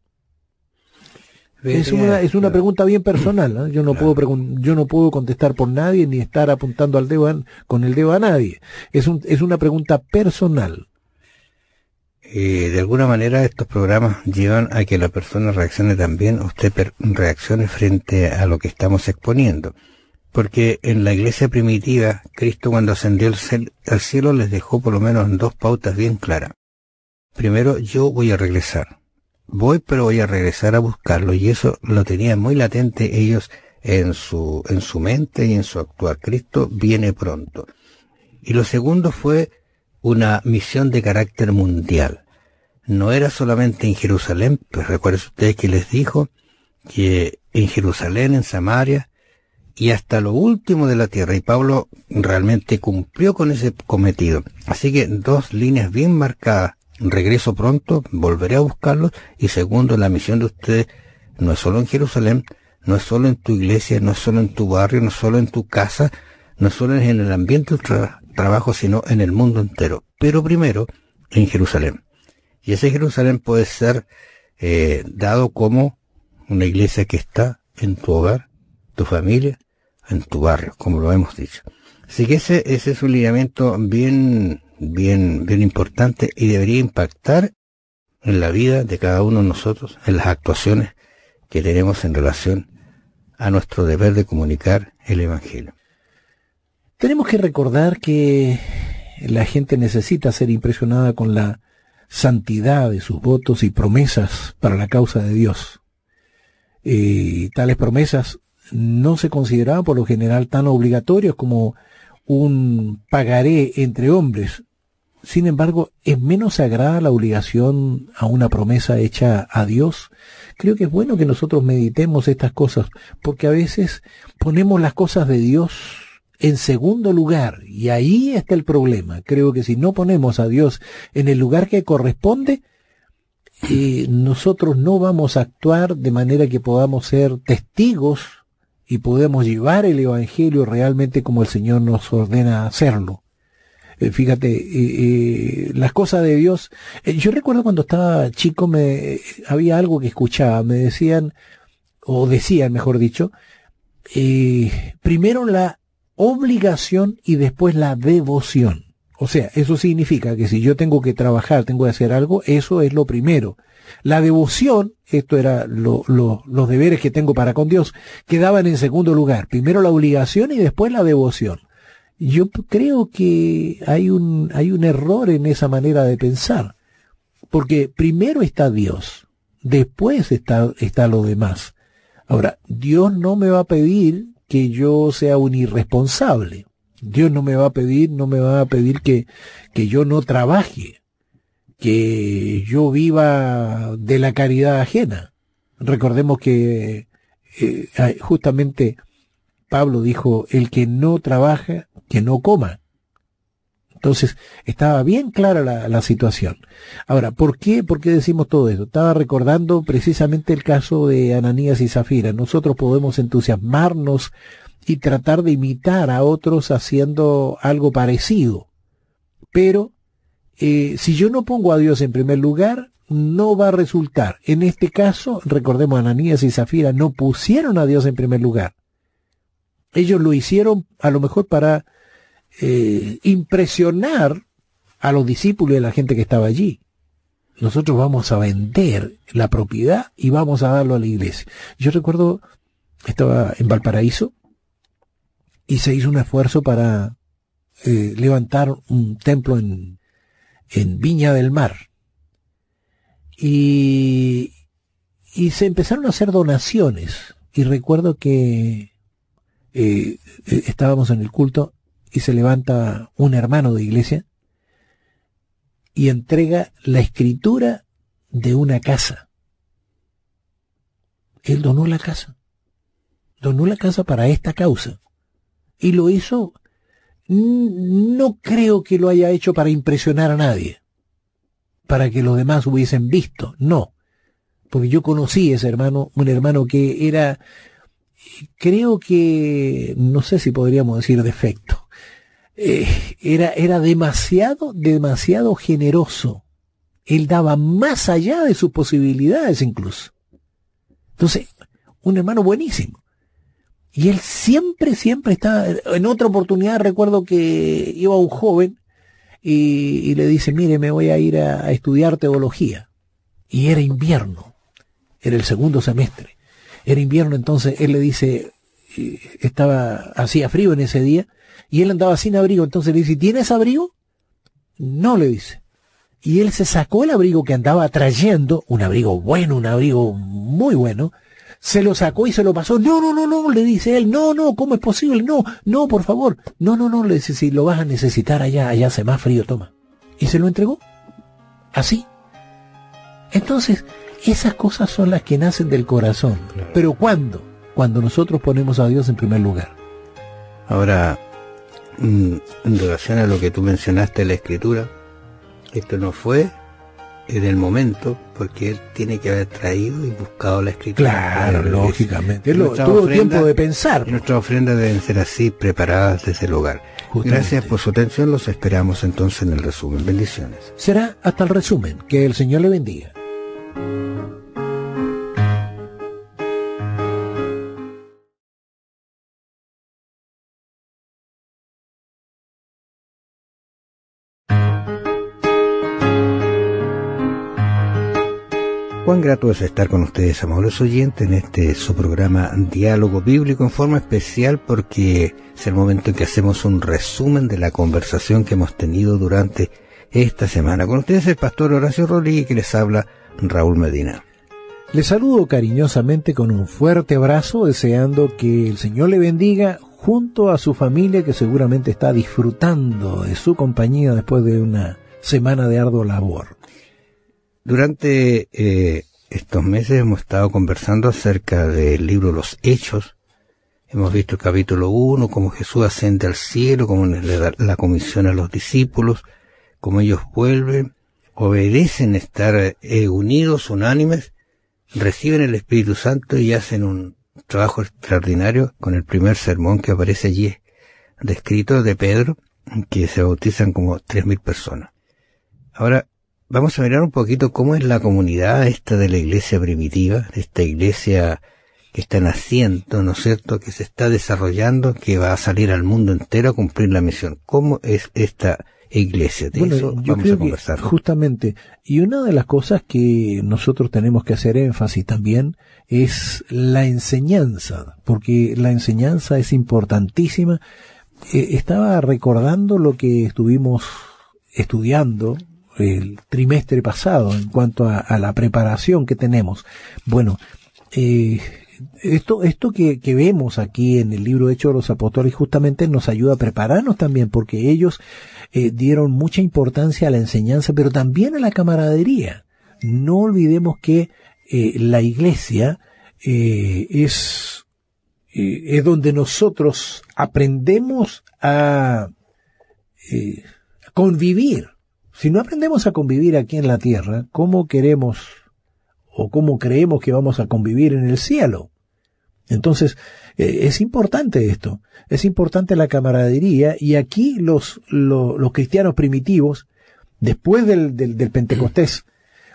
Es una, es una pregunta bien personal, ¿eh? Yo no puedo pregun- yo no puedo contestar por nadie ni estar apuntando al dedo a, con el dedo a nadie. Es un, es una pregunta personal. Eh, de alguna manera estos programas llevan a que la persona reaccione también, usted per- reaccione frente a lo que estamos exponiendo. Porque en la iglesia primitiva, Cristo cuando ascendió al, cel- al cielo les dejó por lo menos dos pautas bien claras. Primero, yo voy a regresar. Voy, pero voy a regresar a buscarlo, y eso lo tenían muy latente ellos en su, en su mente y en su actuar. Cristo viene pronto. Y lo segundo fue una misión de carácter mundial. No era solamente en Jerusalén, pues recuerden ustedes que les dijo que en Jerusalén, en Samaria, y hasta lo último de la tierra, y Pablo realmente cumplió con ese cometido. Así que dos líneas bien marcadas. Regreso pronto, volveré a buscarlos, y segundo, la misión de ustedes no es solo en Jerusalén, no es solo en tu iglesia, no es solo en tu barrio, no es solo en tu casa, no es solo en el ambiente de tra- trabajo, sino en el mundo entero. Pero primero, en Jerusalén. Y ese Jerusalén puede ser eh, dado como una iglesia que está en tu hogar, tu familia, en tu barrio, como lo hemos dicho. Así que ese, ese es un lineamiento bien, bien, bien importante y debería impactar en la vida de cada uno de nosotros, en las actuaciones que tenemos en relación a nuestro deber de comunicar el Evangelio. Tenemos que recordar que la gente necesita ser impresionada con la santidad de sus votos y promesas para la causa de Dios. Y tales promesas no se consideraban por lo general tan obligatorias como un pagaré entre hombres. Sin embargo, ¿es menos sagrada la obligación a una promesa hecha a Dios? Creo que es bueno que nosotros meditemos estas cosas, porque a veces ponemos las cosas de Dios en segundo lugar, y ahí está el problema. Creo que si no ponemos a Dios en el lugar que corresponde, eh, nosotros no vamos a actuar de manera que podamos ser testigos y podemos llevar el Evangelio realmente como el Señor nos ordena hacerlo. Eh, fíjate, eh, eh, las cosas de Dios. Eh, yo recuerdo cuando estaba chico, me había algo que escuchaba, me decían, o decían, mejor dicho, eh, primero la obligación y después la devoción. O sea, eso significa que si yo tengo que trabajar, tengo que hacer algo, eso es lo primero. La devoción, esto era lo, lo, los deberes que tengo para con Dios, quedaban en segundo lugar. Primero la obligación y después la devoción. Yo creo que hay un, hay un error en esa manera de pensar, porque primero está Dios, después está, está lo demás. Ahora, Dios no me va a pedir que yo sea un irresponsable. Dios no me va a pedir, no me va a pedir que, que yo no trabaje, que yo viva de la caridad ajena. Recordemos que eh, justamente Pablo dijo, el que no trabaja, que no coma. Entonces, estaba bien clara la, la situación. Ahora, ¿por qué? ¿Por qué decimos todo eso? Estaba recordando precisamente el caso de Ananías y Zafira. Nosotros podemos entusiasmarnos y tratar de imitar a otros haciendo algo parecido. Pero, eh, si yo no pongo a Dios en primer lugar, no va a resultar. En este caso, recordemos, Ananías y Zafira no pusieron a Dios en primer lugar. Ellos lo hicieron a lo mejor para eh, impresionar a los discípulos y a la gente que estaba allí. Nosotros vamos a vender la propiedad y vamos a darlo a la iglesia. Yo recuerdo, estaba en Valparaíso y se hizo un esfuerzo para eh, levantar un templo en, en Viña del Mar. Y, y se empezaron a hacer donaciones. Y recuerdo que Eh, estábamos en el culto y se levanta un hermano de iglesia y entrega la escritura de una casa. Él donó la casa. Donó la casa para esta causa. Y lo hizo, no creo que lo haya hecho para impresionar a nadie, para que los demás hubiesen visto, no. Porque yo conocí a ese hermano, un hermano que era, creo que, no sé si podríamos decir defecto, eh, era, era demasiado, demasiado generoso. Él daba más allá de sus posibilidades incluso. Entonces, un hermano buenísimo. Y él siempre, siempre estaba, en otra oportunidad recuerdo que iba un joven y, y le dice, mire, me voy a ir a, a estudiar teología. Y era invierno, era el segundo semestre. Era invierno, entonces él le dice, estaba, hacía frío en ese día, y él andaba sin abrigo, entonces le dice, ¿tienes abrigo? No, le dice. Y él se sacó el abrigo que andaba trayendo, un abrigo bueno, un abrigo muy bueno, se lo sacó y se lo pasó. No, no, no, no, le dice él, no, no, ¿cómo es posible? No, no, por favor. No, no, no, le dice, si lo vas a necesitar allá, allá hace más frío, toma. Y se lo entregó. Así. Entonces, esas cosas son las que nacen del corazón. Claro. ¿Pero cuándo? Cuando nosotros ponemos a Dios en primer lugar. Ahora, en relación a lo que tú mencionaste en la Escritura, esto no fue en el momento, porque él tiene que haber traído y buscado la Escritura. Claro, lógicamente. Él lo, tuvo ofrenda, tiempo de pensar. Nuestras ofrendas deben ser así, preparadas desde el hogar. Justamente. Gracias por su atención. Los esperamos entonces en el resumen. Bendiciones. Será hasta el resumen. Que el Señor le bendiga. Cuán grato es estar con ustedes, amables oyentes, en este su programa Diálogo Bíblico, en forma especial porque es el momento en que hacemos un resumen de la conversación que hemos tenido durante esta semana. Con ustedes el pastor Horacio Rodríguez, que les habla Raúl Medina. Les saludo cariñosamente con un fuerte abrazo, deseando que el Señor le bendiga junto a su familia, que seguramente está disfrutando de su compañía después de una semana de ardua labor. Durante eh, estos meses hemos estado conversando acerca del libro Los Hechos. Hemos visto el capítulo uno, cómo Jesús asciende al cielo, cómo le da la comisión a los discípulos, cómo ellos vuelven, obedecen estar eh, unidos, unánimes, reciben el Espíritu Santo y hacen un trabajo extraordinario con el primer sermón que aparece allí descrito de Pedro, que se bautizan como tres mil personas. Ahora, vamos a mirar un poquito cómo es la comunidad esta de la iglesia primitiva, de esta iglesia que está naciendo, ¿no es cierto?, que se está desarrollando, que va a salir al mundo entero a cumplir la misión. ¿Cómo es esta iglesia? De bueno, eso yo vamos creo a conversar. Que justamente, y una de las cosas que nosotros tenemos que hacer énfasis también es la enseñanza, porque la enseñanza es importantísima. Eh, estaba recordando lo que estuvimos estudiando el trimestre pasado en cuanto a, a la preparación que tenemos. Bueno, eh, esto esto que, que vemos aquí en el libro Hechos de los Apóstoles justamente nos ayuda a prepararnos también, porque ellos eh, dieron mucha importancia a la enseñanza, pero también a la camaradería. No olvidemos que eh, la iglesia eh, es, eh, es donde nosotros aprendemos a eh, convivir. Si no aprendemos a convivir aquí en la tierra, ¿cómo queremos o cómo creemos que vamos a convivir en el cielo? Entonces, eh, es importante esto, es importante la camaradería, y aquí los, los, los cristianos primitivos, después del, del, del Pentecostés,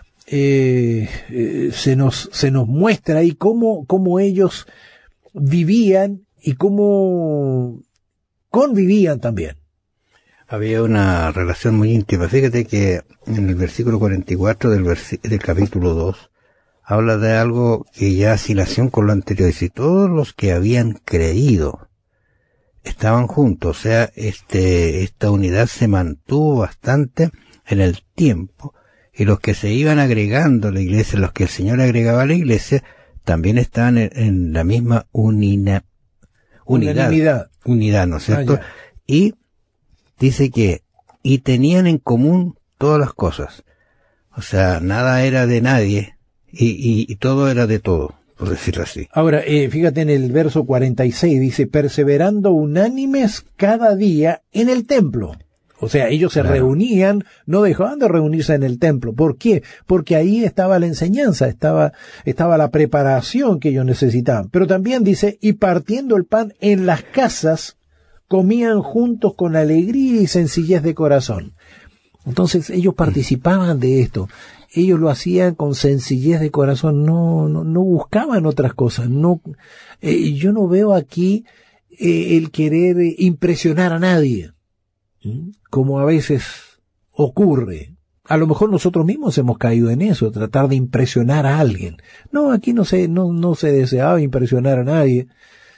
eh, eh, se nos, se nos muestra ahí cómo, cómo ellos vivían y cómo convivían también. Había una relación muy íntima. Fíjate que en el versículo cuarenta y cuatro del, versi- del capítulo dos habla de algo que ya hace relación con lo anterior. Dice, todos los que habían creído estaban juntos. O sea, este, esta unidad se mantuvo bastante en el tiempo. Y los que se iban agregando a la iglesia, los que el Señor agregaba a la iglesia, también estaban en, en la misma unina, unidad. Unidad. Unidad, ¿no es cierto? Ah, y dice que, y tenían en común todas las cosas. O sea, nada era de nadie, y, y, y todo era de todo, por decirlo así. Ahora, eh, fíjate en el verso cuarenta y seis, dice, perseverando unánimes cada día en el templo. O sea, ellos se claro. reunían, no dejaban de reunirse en el templo. ¿Por qué? Porque ahí estaba la enseñanza, estaba, estaba la preparación que ellos necesitaban. Pero también dice, y partiendo el pan en las casas, comían juntos con alegría y sencillez de corazón. Entonces ellos participaban de esto, ellos lo hacían con sencillez de corazón, no no, no buscaban otras cosas. No, eh, yo no veo aquí eh, el querer impresionar a nadie, ¿sí?, como a veces ocurre. A lo mejor nosotros mismos hemos caído en eso, tratar de impresionar a alguien. No, aquí no se no no se deseaba impresionar a nadie.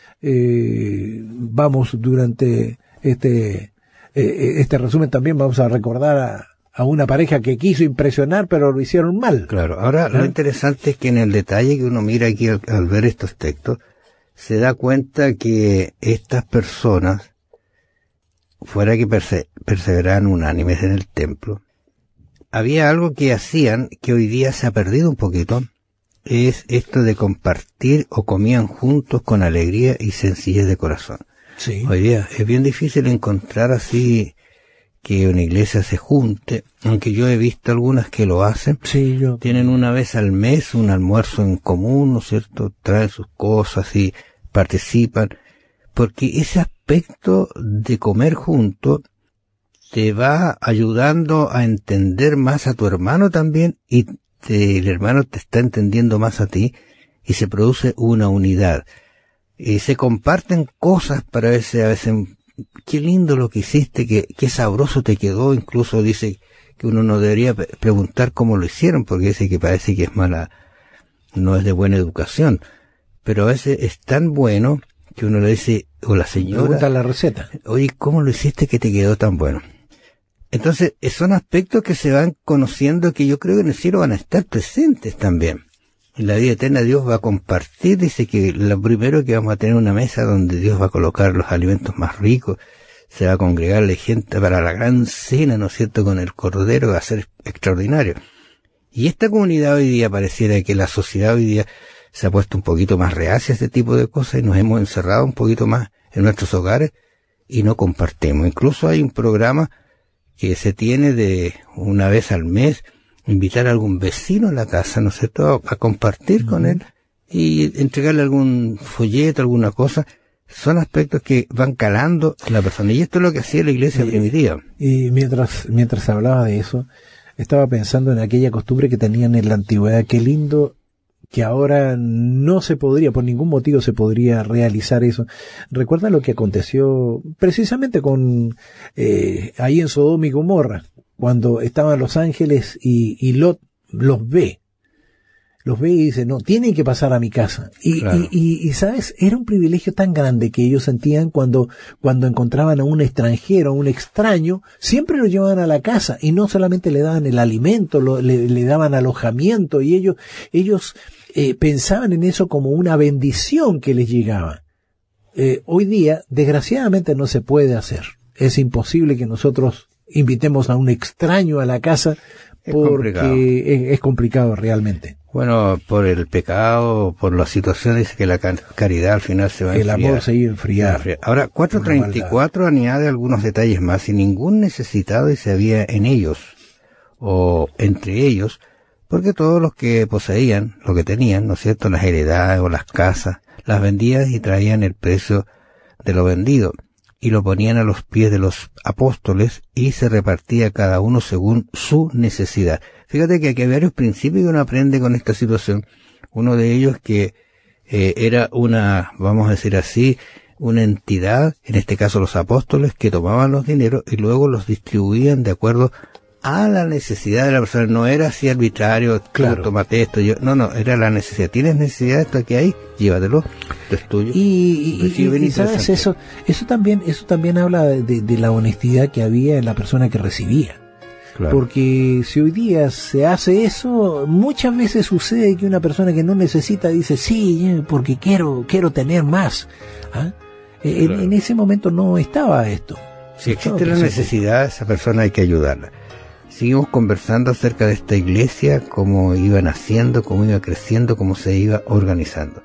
Eh, vamos durante este eh, este resumen también vamos a recordar a, a una pareja que quiso impresionar pero lo hicieron mal. Claro, ahora ¿eh? Lo interesante es que en el detalle que uno mira aquí al, al ver estos textos se da cuenta que estas personas, fuera que perse, perseveraran unánimes en el templo, había algo que hacían que hoy día se ha perdido un poquito. Es esto de compartir, o comían juntos con alegría y sencillez de corazón. Sí. Hoy día es bien difícil encontrar así que una iglesia se junte, aunque yo he visto algunas que lo hacen. Sí, yo. Tienen una vez al mes un almuerzo en común, ¿no es cierto? Traen sus cosas y participan, porque ese aspecto de comer juntos te va ayudando a entender más a tu hermano también, y te, el hermano te está entendiendo más a ti, y se produce una unidad. Y se comparten cosas para ese, a veces, qué lindo lo que hiciste, qué, qué sabroso te quedó, incluso dice que uno no debería preguntar cómo lo hicieron, porque dice que parece que es mala, no es de buena educación. Pero a veces es tan bueno que uno le dice, o la señora, pregunta la receta. Oye, ¿cómo lo hiciste que te quedó tan bueno? Entonces, son aspectos que se van conociendo que yo creo que en el cielo van a estar presentes también. En la vida eterna Dios va a compartir, dice que lo primero que vamos a tener una mesa donde Dios va a colocar los alimentos más ricos, se va a congregar la gente para la gran cena, ¿no es cierto?, con el Cordero, va a ser extraordinario. Y esta comunidad hoy día pareciera que la sociedad hoy día se ha puesto un poquito más reacia a este tipo de cosas y nos hemos encerrado un poquito más en nuestros hogares y no compartimos. Incluso hay un programa que se tiene de una vez al mes, invitar a algún vecino a la casa, ¿no es cierto?, a compartir uh-huh. con él y entregarle algún folleto, alguna cosa. Son aspectos que van calando en la persona. Y esto es lo que hacía la iglesia y, primitiva. Y mientras, mientras hablaba de eso, estaba pensando en aquella costumbre que tenían en la antigüedad. Qué lindo que ahora no se podría, por ningún motivo se podría realizar eso. Recuerda lo que aconteció precisamente con eh, ahí en Sodoma y Gomorra, cuando estaban los ángeles y, y Lot los ve. Los ve y dice, no, tienen que pasar a mi casa. Y, claro. y, y, y, ¿sabes? Era un privilegio tan grande que ellos sentían cuando, cuando encontraban a un extranjero, a un extraño, siempre lo llevaban a la casa y no solamente le daban el alimento, lo, le, le daban alojamiento y ellos, ellos eh, pensaban en eso como una bendición que les llegaba. Eh, hoy día, desgraciadamente, no se puede hacer. Es imposible que nosotros invitemos a un extraño a la casa es porque complicado. Es, es complicado realmente. Bueno, por el pecado, por la situación, dice que la caridad al final se va a el enfriar. El amor se iba a enfriar. Ahora, cuatro treinta y cuatro añade algunos detalles más. Y ningún necesitado se había en ellos, o entre ellos, porque todos los que poseían, lo que tenían, ¿no es cierto?, las heredades o las casas, las vendían y traían el precio de lo vendido, y lo ponían a los pies de los apóstoles, y se repartía cada uno según su necesidad. Fíjate que aquí hay varios principios que uno aprende con esta situación. Uno de ellos que eh, era una, vamos a decir así, una entidad, en este caso los apóstoles, que tomaban los dineros y luego los distribuían de acuerdo a la necesidad de la persona. No era así arbitrario, claro, tómate esto, yo, no, no, era la necesidad. ¿Tienes necesidad de esto aquí hay? Llévatelo, esto es tuyo. Y, y, y, y sabes, eso, eso también, eso también habla de, de, de la honestidad que había en la persona que recibía. Claro. Porque si hoy día se hace eso, muchas veces sucede que una persona que no necesita dice, sí, porque quiero, quiero tener más. ¿Ah? En, claro. en ese momento no estaba esto. Si existe la necesidad, esa persona hay que ayudarla. Seguimos conversando acerca de esta iglesia, cómo iba naciendo, cómo iba creciendo, cómo se iba organizando.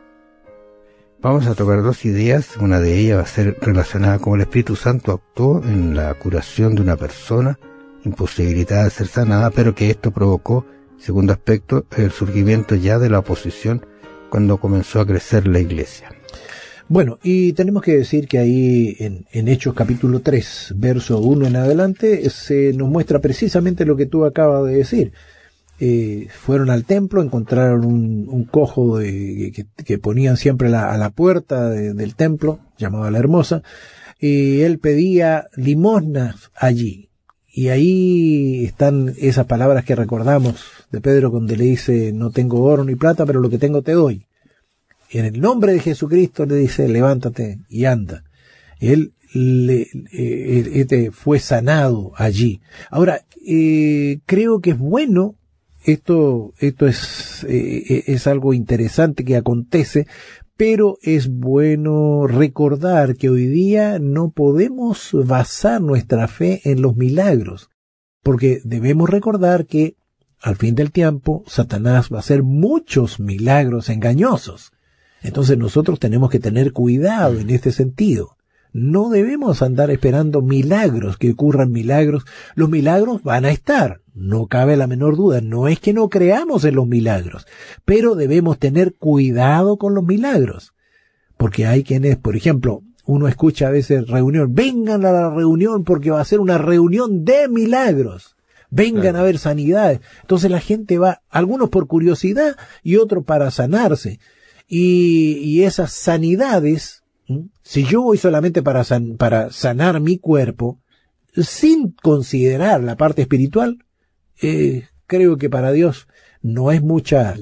Vamos a tocar dos ideas. Una de ellas va a ser relacionada con el Espíritu Santo actuó en la curación de una persona imposibilitada de ser sanada, pero que esto provocó, segundo aspecto, el surgimiento ya de la oposición cuando comenzó a crecer la iglesia. Bueno, y tenemos que decir que ahí en, en Hechos capítulo tres, verso uno en adelante, se nos muestra precisamente lo que tú acabas de decir. Eh, fueron al templo, encontraron un, un cojo de, que, que ponían siempre la, a la puerta de, del templo, llamado La Hermosa, y él pedía limosnas allí. Y ahí están esas palabras que recordamos de Pedro cuando le dice, no tengo oro ni plata, pero lo que tengo te doy. Y en el nombre de Jesucristo le dice, levántate y anda. Él le, eh, este, fue sanado allí. Ahora, eh, creo que es bueno, esto, esto es, eh, es algo interesante que acontece, pero es bueno recordar que hoy día no podemos basar nuestra fe en los milagros, porque debemos recordar que al fin del tiempo Satanás va a hacer muchos milagros engañosos. Entonces nosotros tenemos que tener cuidado en este sentido. No debemos andar esperando milagros, que ocurran milagros. Los milagros van a estar, no cabe la menor duda. No es que no creamos en los milagros, pero debemos tener cuidado con los milagros. Porque hay quienes, por ejemplo, uno escucha a veces reunión, vengan a la reunión porque va a ser una reunión de milagros. Vengan claro. a ver sanidades. Entonces la gente va, algunos por curiosidad y otros para sanarse. Y, y esas sanidades, ¿sí? Si yo voy solamente para, san, para sanar mi cuerpo, sin considerar la parte espiritual, eh, creo que para Dios no es mucha...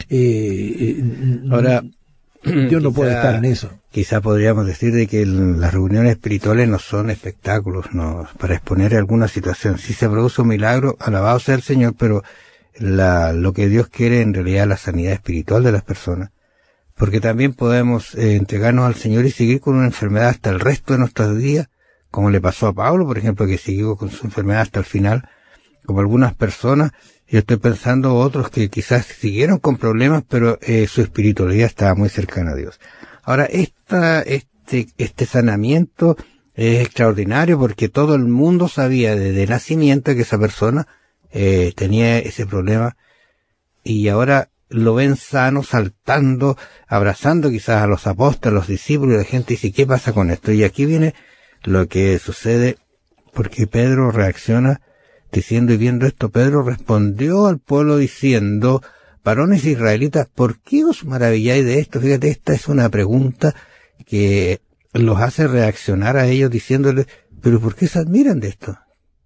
Eh, Ahora, Dios no quizá, puede estar en eso. Quizá podríamos decir de que el, las reuniones espirituales no son espectáculos, no, para exponer alguna situación. Si se produce un milagro, alabado sea el Señor, pero la, lo que Dios quiere en realidad es la sanidad espiritual de las personas. Porque también podemos eh, entregarnos al Señor y seguir con una enfermedad hasta el resto de nuestros días, como le pasó a Pablo, por ejemplo, que siguió con su enfermedad hasta el final, como algunas personas. Yo estoy pensando otros que quizás siguieron con problemas, pero eh, su espiritualidad estaba muy cercana a Dios. Ahora, esta, este, este sanamiento es extraordinario porque todo el mundo sabía desde nacimiento que esa persona eh, tenía ese problema, y ahora lo ven sano, saltando, abrazando quizás a los apóstoles, a los discípulos, y la gente dice, ¿qué pasa con esto? Y aquí viene lo que sucede, porque Pedro reacciona diciendo, y viendo esto, Pedro respondió al pueblo diciendo, varones israelitas, ¿por qué os maravilláis de esto? Fíjate, esta es una pregunta que los hace reaccionar a ellos diciéndoles, pero ¿por qué se admiran de esto?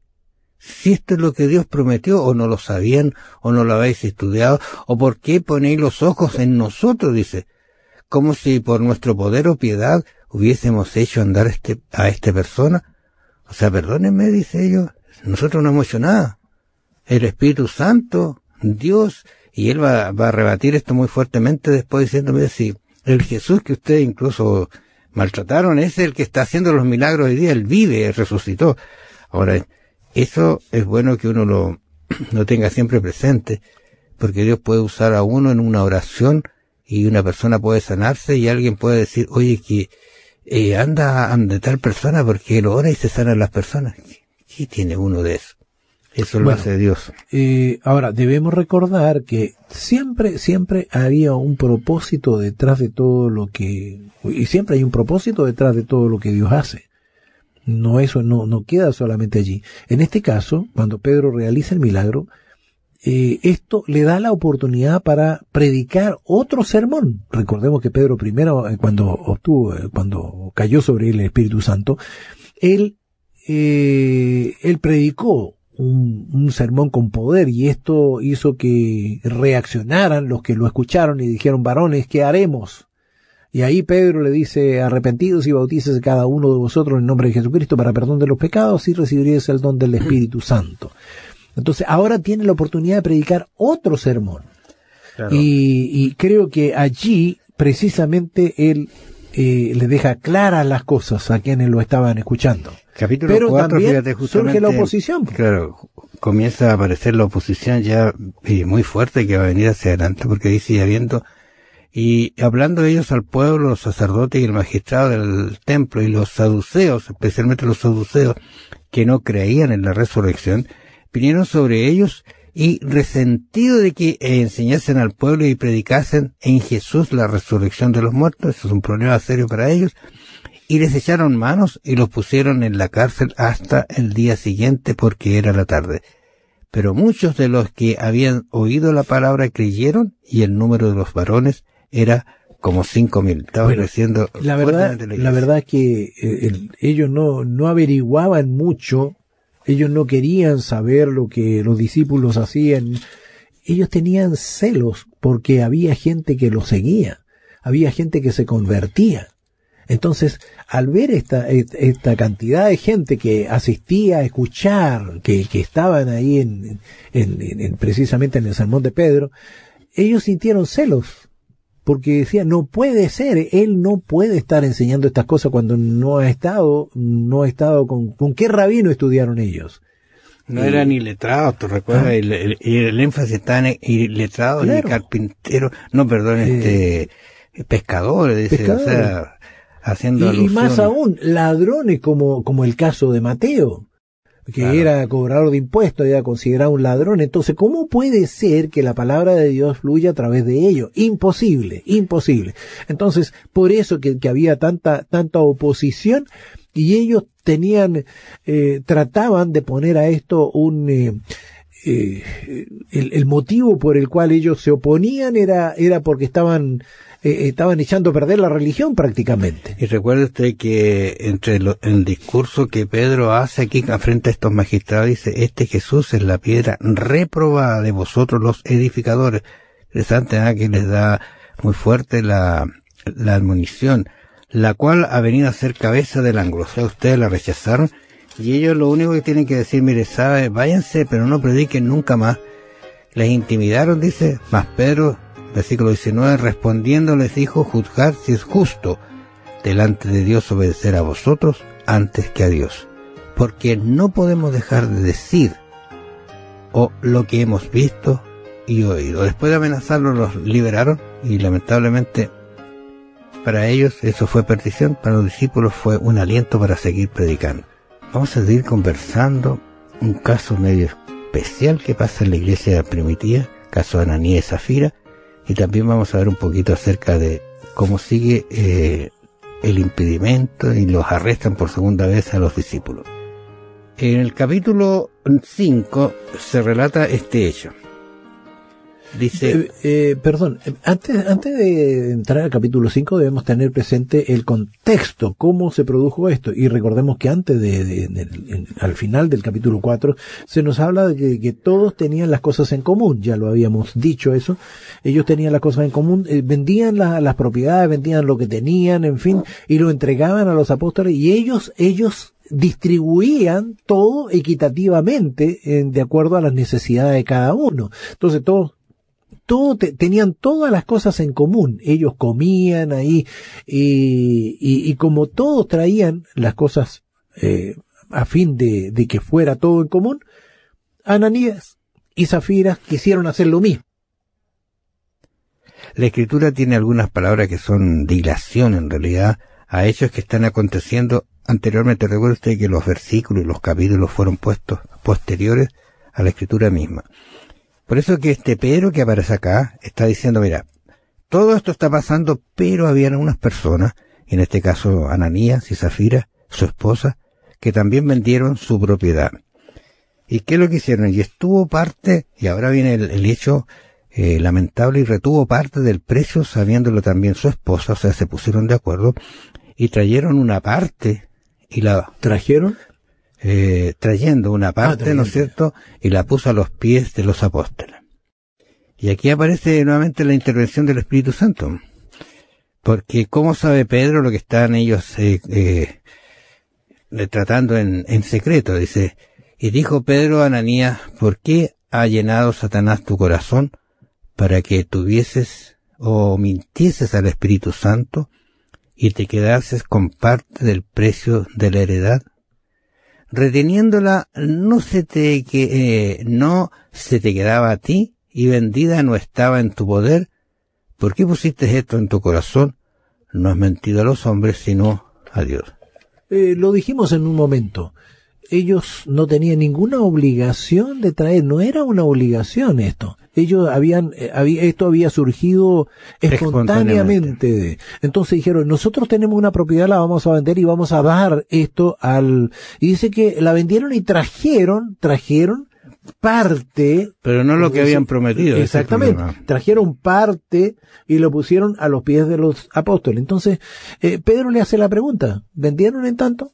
Si esto es lo que Dios prometió, o no lo sabían, o no lo habéis estudiado, o por qué ponéis los ojos en nosotros, dice, como si por nuestro poder o piedad hubiésemos hecho andar este, a esta persona. O sea, perdónenme, dice ellos, nosotros no hemos hecho nada. El Espíritu Santo, Dios, y él va, va a rebatir esto muy fuertemente después diciéndome, si el Jesús que ustedes incluso maltrataron es el que está haciendo los milagros hoy día, él vive, él resucitó. Ahora, eso es bueno que uno lo, lo tenga siempre presente, porque Dios puede usar a uno en una oración y una persona puede sanarse y alguien puede decir, oye, que eh, anda ante tal persona porque él ora y se sanan las personas. ¿Qué, qué tiene uno de eso? Eso lo bueno, hace Dios. Eh, ahora, debemos recordar que siempre, siempre había un propósito detrás de todo lo que, y siempre hay un propósito detrás de todo lo que Dios hace. No, eso no, no queda solamente allí. En este caso, cuando Pedro realiza el milagro, eh, esto le da la oportunidad para predicar otro sermón. Recordemos que Pedro primero, eh, cuando obtuvo, eh, cuando cayó sobre él el Espíritu Santo, él, eh, él predicó un, un sermón con poder, y esto hizo que reaccionaran los que lo escucharon y dijeron, varones, ¿qué haremos? Y ahí Pedro le dice, arrepentidos y bautícese cada uno de vosotros en nombre de Jesucristo para perdón de los pecados y recibiréis el don del Espíritu Santo. Entonces ahora tiene la oportunidad de predicar otro sermón. Claro. Y, y creo que allí precisamente él eh, le deja claras las cosas a quienes lo estaban escuchando. Capítulo Pero cuatro, también fíjate, justamente, surge la oposición. Claro, comienza a aparecer la oposición ya eh, muy fuerte que va a venir hacia adelante, porque dice, y habiendo... Y hablando ellos al pueblo, los sacerdotes y el magistrado del templo y los saduceos, especialmente los saduceos, que no creían en la resurrección, vinieron sobre ellos y resentido de que enseñasen al pueblo y predicasen en Jesús la resurrección de los muertos, eso es un problema serio para ellos, y les echaron manos y los pusieron en la cárcel hasta el día siguiente porque era la tarde. Pero muchos de los que habían oído la palabra creyeron, y el número de los varones era como cinco mil. Estaba bueno, creciendo. La verdad, la, la verdad es que eh, el, ellos no, no averiguaban mucho, ellos no querían saber lo que los discípulos hacían. Ellos tenían celos porque había gente que los seguía, había gente que se convertía. Entonces, al ver esta, esta cantidad de gente que asistía a escuchar, que, que estaban ahí en, en, en, en precisamente en el sermón de Pedro, ellos sintieron celos. Porque decía, no puede ser, él no puede estar enseñando estas cosas cuando no ha estado, no ha estado con, ¿con qué rabino estudiaron ellos? No era ni letrado, ¿tú recuerdas? Ah. El, el, el énfasis está en letrado, claro. Y carpintero, no, perdón, eh, este, pescadores, dice, pescadores. O sea, haciendo y, alusión. Y más aún, ladrones como, como el caso de Mateo, que claro. Era cobrador de impuestos, era considerado un ladrón. Entonces, ¿cómo puede ser que la palabra de Dios fluya a través de ellos? Imposible, imposible. Entonces, por eso que, que había tanta, tanta oposición, y ellos tenían, eh, trataban de poner a esto un, eh, eh, el, el motivo por el cual ellos se oponían era, era porque estaban eh, estaban echando a perder la religión prácticamente. Y recuerde usted que entre lo, el discurso que Pedro hace aquí frente a estos magistrados, dice, este Jesús es la piedra reprobada de vosotros los edificadores. Interesante, ¿eh? Que les da muy fuerte la, la admonición, la cual ha venido a ser cabeza del ángulo. O sea, ustedes la rechazaron, y ellos lo único que tienen que decir, mire, sabe, váyanse, pero no prediquen nunca más. Les intimidaron, dice, mas Pedro, versículo diecinueve, respondiendo les dijo, juzgad si es justo delante de Dios obedecer a vosotros antes que a Dios. Porque no podemos dejar de decir o lo que hemos visto y oído. Después de amenazarlos, los liberaron, y lamentablemente para ellos eso fue perdición, para los discípulos fue un aliento para seguir predicando. Vamos a seguir conversando un caso medio especial que pasa en la iglesia primitiva, caso de Ananías y Zafira, y también vamos a ver un poquito acerca de cómo sigue eh, el impedimento y los arrestan por segunda vez a los discípulos. En el capítulo cinco se relata este hecho. Dice, eh, eh, perdón, antes, antes de entrar al capítulo cinco debemos tener presente el contexto, cómo se produjo esto, y recordemos que antes de, de, de, de al final del capítulo cuatro se nos habla de que, que todos tenían las cosas en común, ya lo habíamos dicho eso, ellos tenían las cosas en común, eh, vendían la, las propiedades, vendían lo que tenían, en fin, y lo entregaban a los apóstoles, y ellos, ellos distribuían todo equitativamente eh, de acuerdo a las necesidades de cada uno. Entonces todos Todo te, tenían todas las cosas en común. Ellos comían ahí y, y, y como todos traían las cosas eh, a fin de, de que fuera todo en común, Ananías y Zafira quisieron hacer lo mismo. La Escritura tiene algunas palabras que son dilación en realidad a hechos que están aconteciendo anteriormente. Recuerde usted que los versículos y los capítulos fueron puestos posteriores a la Escritura misma. Por eso que este Pedro que aparece acá está diciendo, mira, todo esto está pasando, pero habían unas personas, en este caso Ananías y Zafira, su esposa, que también vendieron su propiedad. ¿Y qué es lo que hicieron? Y estuvo parte, y ahora viene el, el hecho eh, lamentable, y retuvo parte del precio sabiéndolo también su esposa, o sea, se pusieron de acuerdo, y trajeron una parte, y la... ¿Trajeron? Eh, trayendo una parte, ah, ¿no es cierto?, y la puso a los pies de los apóstoles. Y aquí aparece nuevamente la intervención del Espíritu Santo, porque ¿cómo sabe Pedro lo que están ellos eh, eh, tratando en, en secreto? Dice, y dijo Pedro a Ananías, ¿por qué ha llenado Satanás tu corazón para que tuvieses o mintieses al Espíritu Santo y te quedases con parte del precio de la heredad? Reteniéndola no se te que eh, no se te quedaba a ti, y vendida no estaba en tu poder. ¿Por qué pusiste esto en tu corazón? No has mentido a los hombres, sino a Dios. Eh, lo dijimos en un momento. Ellos no tenían ninguna obligación de traer, no era una obligación esto. Ellos habían, eh, había, esto había surgido espontáneamente. Entonces dijeron, nosotros tenemos una propiedad, la vamos a vender y vamos a dar esto al... Y dice que la vendieron y trajeron, trajeron parte... Pero no lo que habían prometido. Exactamente. Trajeron parte y lo pusieron a los pies de los apóstoles. Entonces, eh, Pedro le hace la pregunta, ¿vendieron en tanto?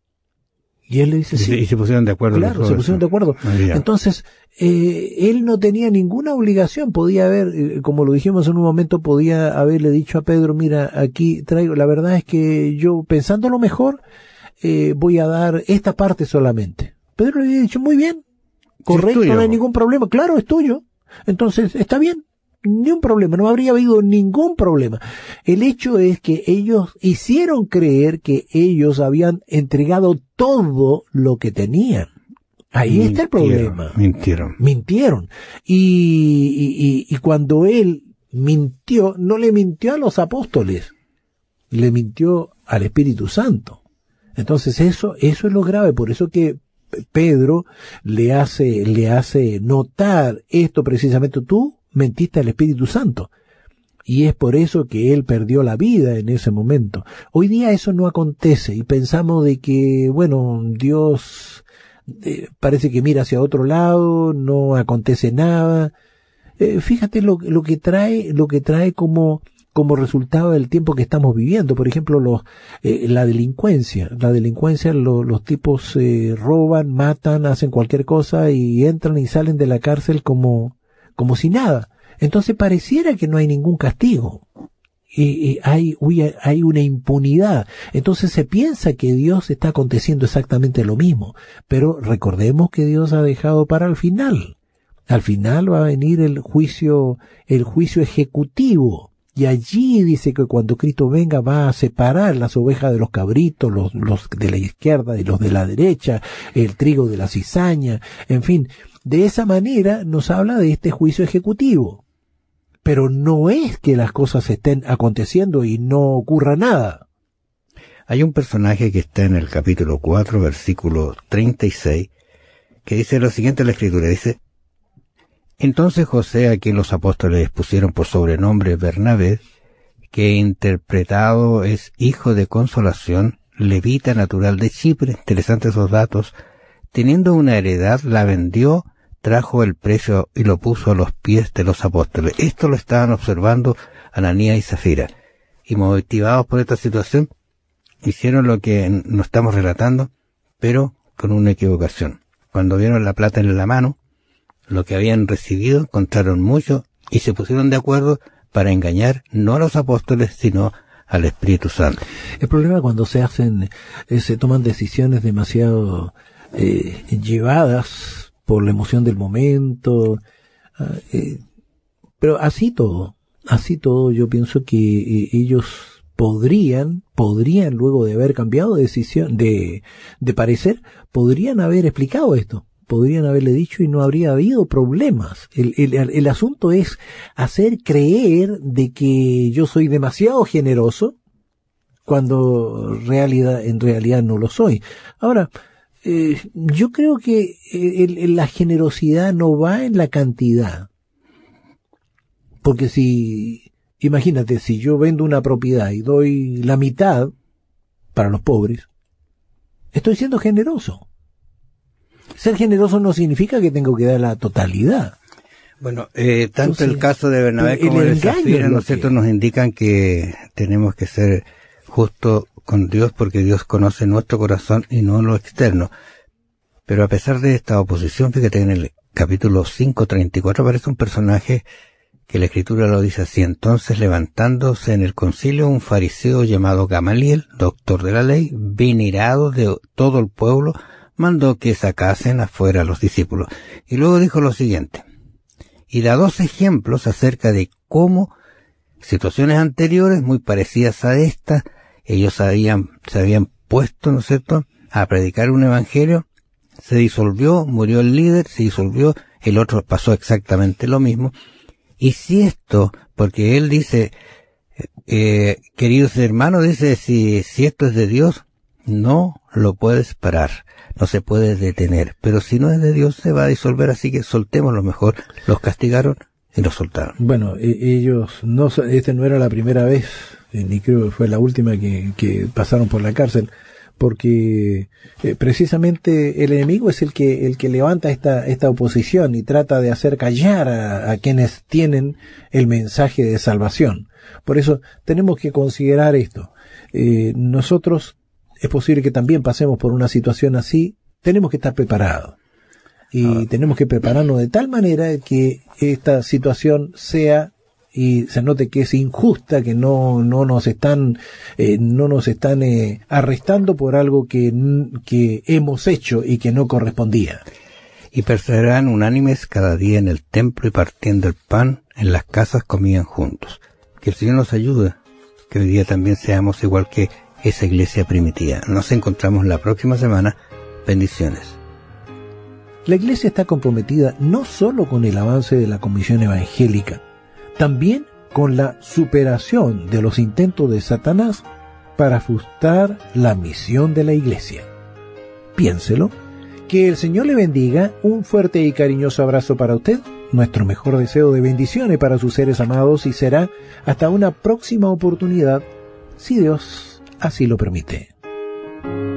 Y él le dice, sí. Y se pusieron de acuerdo. Claro, se pusieron de acuerdo. Entonces, eh, él no tenía ninguna obligación, podía haber, eh, como lo dijimos en un momento, podía haberle dicho a Pedro, mira, aquí traigo, la verdad es que yo, pensándolo mejor, eh, voy a dar esta parte solamente. Pedro le había dicho, muy bien, correcto, no hay ningún problema, claro, es tuyo. Entonces, está bien. Ni un problema, no habría habido ningún problema. El hecho es que ellos hicieron creer que ellos habían entregado todo lo que tenían. Ahí mintieron, está el problema. Mintieron. Mintieron. Y, y, y, y cuando él mintió, no le mintió a los apóstoles, le mintió al Espíritu Santo. Entonces eso, eso es lo grave, por eso que Pedro le hace, le hace notar esto precisamente. Tú mentiste al Espíritu Santo. Y es por eso que él perdió la vida en ese momento. Hoy día eso no acontece y pensamos de que, bueno, Dios eh, parece que mira hacia otro lado, no acontece nada. Eh, fíjate lo, lo que trae, lo que trae como como resultado del tiempo que estamos viviendo. Por ejemplo, los, eh, la delincuencia. La delincuencia, lo, los tipos eh, roban, matan, hacen cualquier cosa y entran y salen de la cárcel como, como si nada. Entonces pareciera que no hay ningún castigo. Y, y hay, uy, hay una impunidad. Entonces se piensa que Dios está aconteciendo exactamente lo mismo. Pero recordemos que Dios ha dejado para el final. Al final va a venir el juicio, el juicio ejecutivo. Y allí dice que cuando Cristo venga va a separar las ovejas de los cabritos, los, los de la izquierda y los de la derecha, el trigo de la cizaña, en fin. De esa manera nos habla de este juicio ejecutivo. Pero no es que las cosas estén aconteciendo y no ocurra nada. Hay un personaje que está en el capítulo cuatro, versículo treinta y seis, que dice lo siguiente en la Escritura, dice: Entonces José, a quien los apóstoles pusieron por sobrenombre Bernabé, que interpretado es hijo de consolación, levita natural de Chipre, interesantes esos datos, teniendo una heredad, la vendió, trajo el precio y lo puso a los pies de los apóstoles. Esto lo estaban observando Ananías y Zafira. Y motivados por esta situación, hicieron lo que nos estamos relatando, pero con una equivocación. Cuando vieron la plata en la mano, lo que habían recibido, encontraron mucho y se pusieron de acuerdo para engañar no a los apóstoles, sino al Espíritu Santo. El problema cuando se hacen, eh, se toman decisiones demasiado eh, llevadas por la emoción del momento, eh, pero así todo, así todo yo pienso que eh, ellos podrían, podrían luego de haber cambiado de decisión, de, de parecer, podrían haber explicado esto, podrían haberle dicho y no habría habido problemas. El, el, el asunto es hacer creer de que yo soy demasiado generoso cuando realidad, en realidad no lo soy. Ahora, Eh, yo creo que el, el, la generosidad no va en la cantidad. Porque si, imagínate, si yo vendo una propiedad y doy la mitad para los pobres, estoy siendo generoso. Ser generoso no significa que tengo que dar la totalidad. Bueno, eh, tanto Entonces, el caso de Bernabé como de Zafira, ¿no es cierto?, nos indican que tenemos que ser justos con Dios porque Dios conoce nuestro corazón y no lo externo. Pero a pesar de esta oposición, fíjate en el capítulo cinco, treinta y cuatro aparece un personaje que la Escritura lo dice así: entonces levantándose en el concilio un fariseo llamado Gamaliel, doctor de la ley, venerado de todo el pueblo, mandó que sacasen afuera a los discípulos. Y luego dijo lo siguiente: y da dos ejemplos acerca de cómo situaciones anteriores muy parecidas a esta, ellos habían, se habían puesto, ¿no es cierto?, a predicar un evangelio, se disolvió, murió el líder, se disolvió, el otro pasó exactamente lo mismo. Y si esto, porque él dice, eh, queridos hermanos, dice, si, si esto es de Dios, no lo puedes parar, no se puede detener, pero si no es de Dios se va a disolver, así que soltémoslo mejor. Los castigaron y los soltaron. Bueno, ellos, no, esta no era la primera vez, ni creo que fue la última que, que pasaron por la cárcel, porque eh, precisamente el enemigo es el que el que levanta esta esta oposición y trata de hacer callar a, a quienes tienen el mensaje de salvación. Por eso tenemos que considerar esto. Eh, nosotros es posible que también pasemos por una situación así, tenemos que estar preparados. Y ah. tenemos que prepararnos de tal manera que esta situación sea y se note que es injusta, que no no nos están eh, no nos están eh, arrestando por algo que que hemos hecho y que no correspondía. Y perseveraban unánimes cada día en el templo y partiendo el pan en las casas comían juntos. Que el Señor nos ayude, que hoy día también seamos igual que esa iglesia primitiva. Nos encontramos la próxima semana. Bendiciones. La iglesia está comprometida no solo con el avance de la comisión evangélica, también con la superación de los intentos de Satanás para frustrar la misión de la iglesia. Piénselo. Que el Señor le bendiga. Un fuerte y cariñoso abrazo para usted. Nuestro mejor deseo de bendiciones para sus seres amados y será hasta una próxima oportunidad, si Dios así lo permite.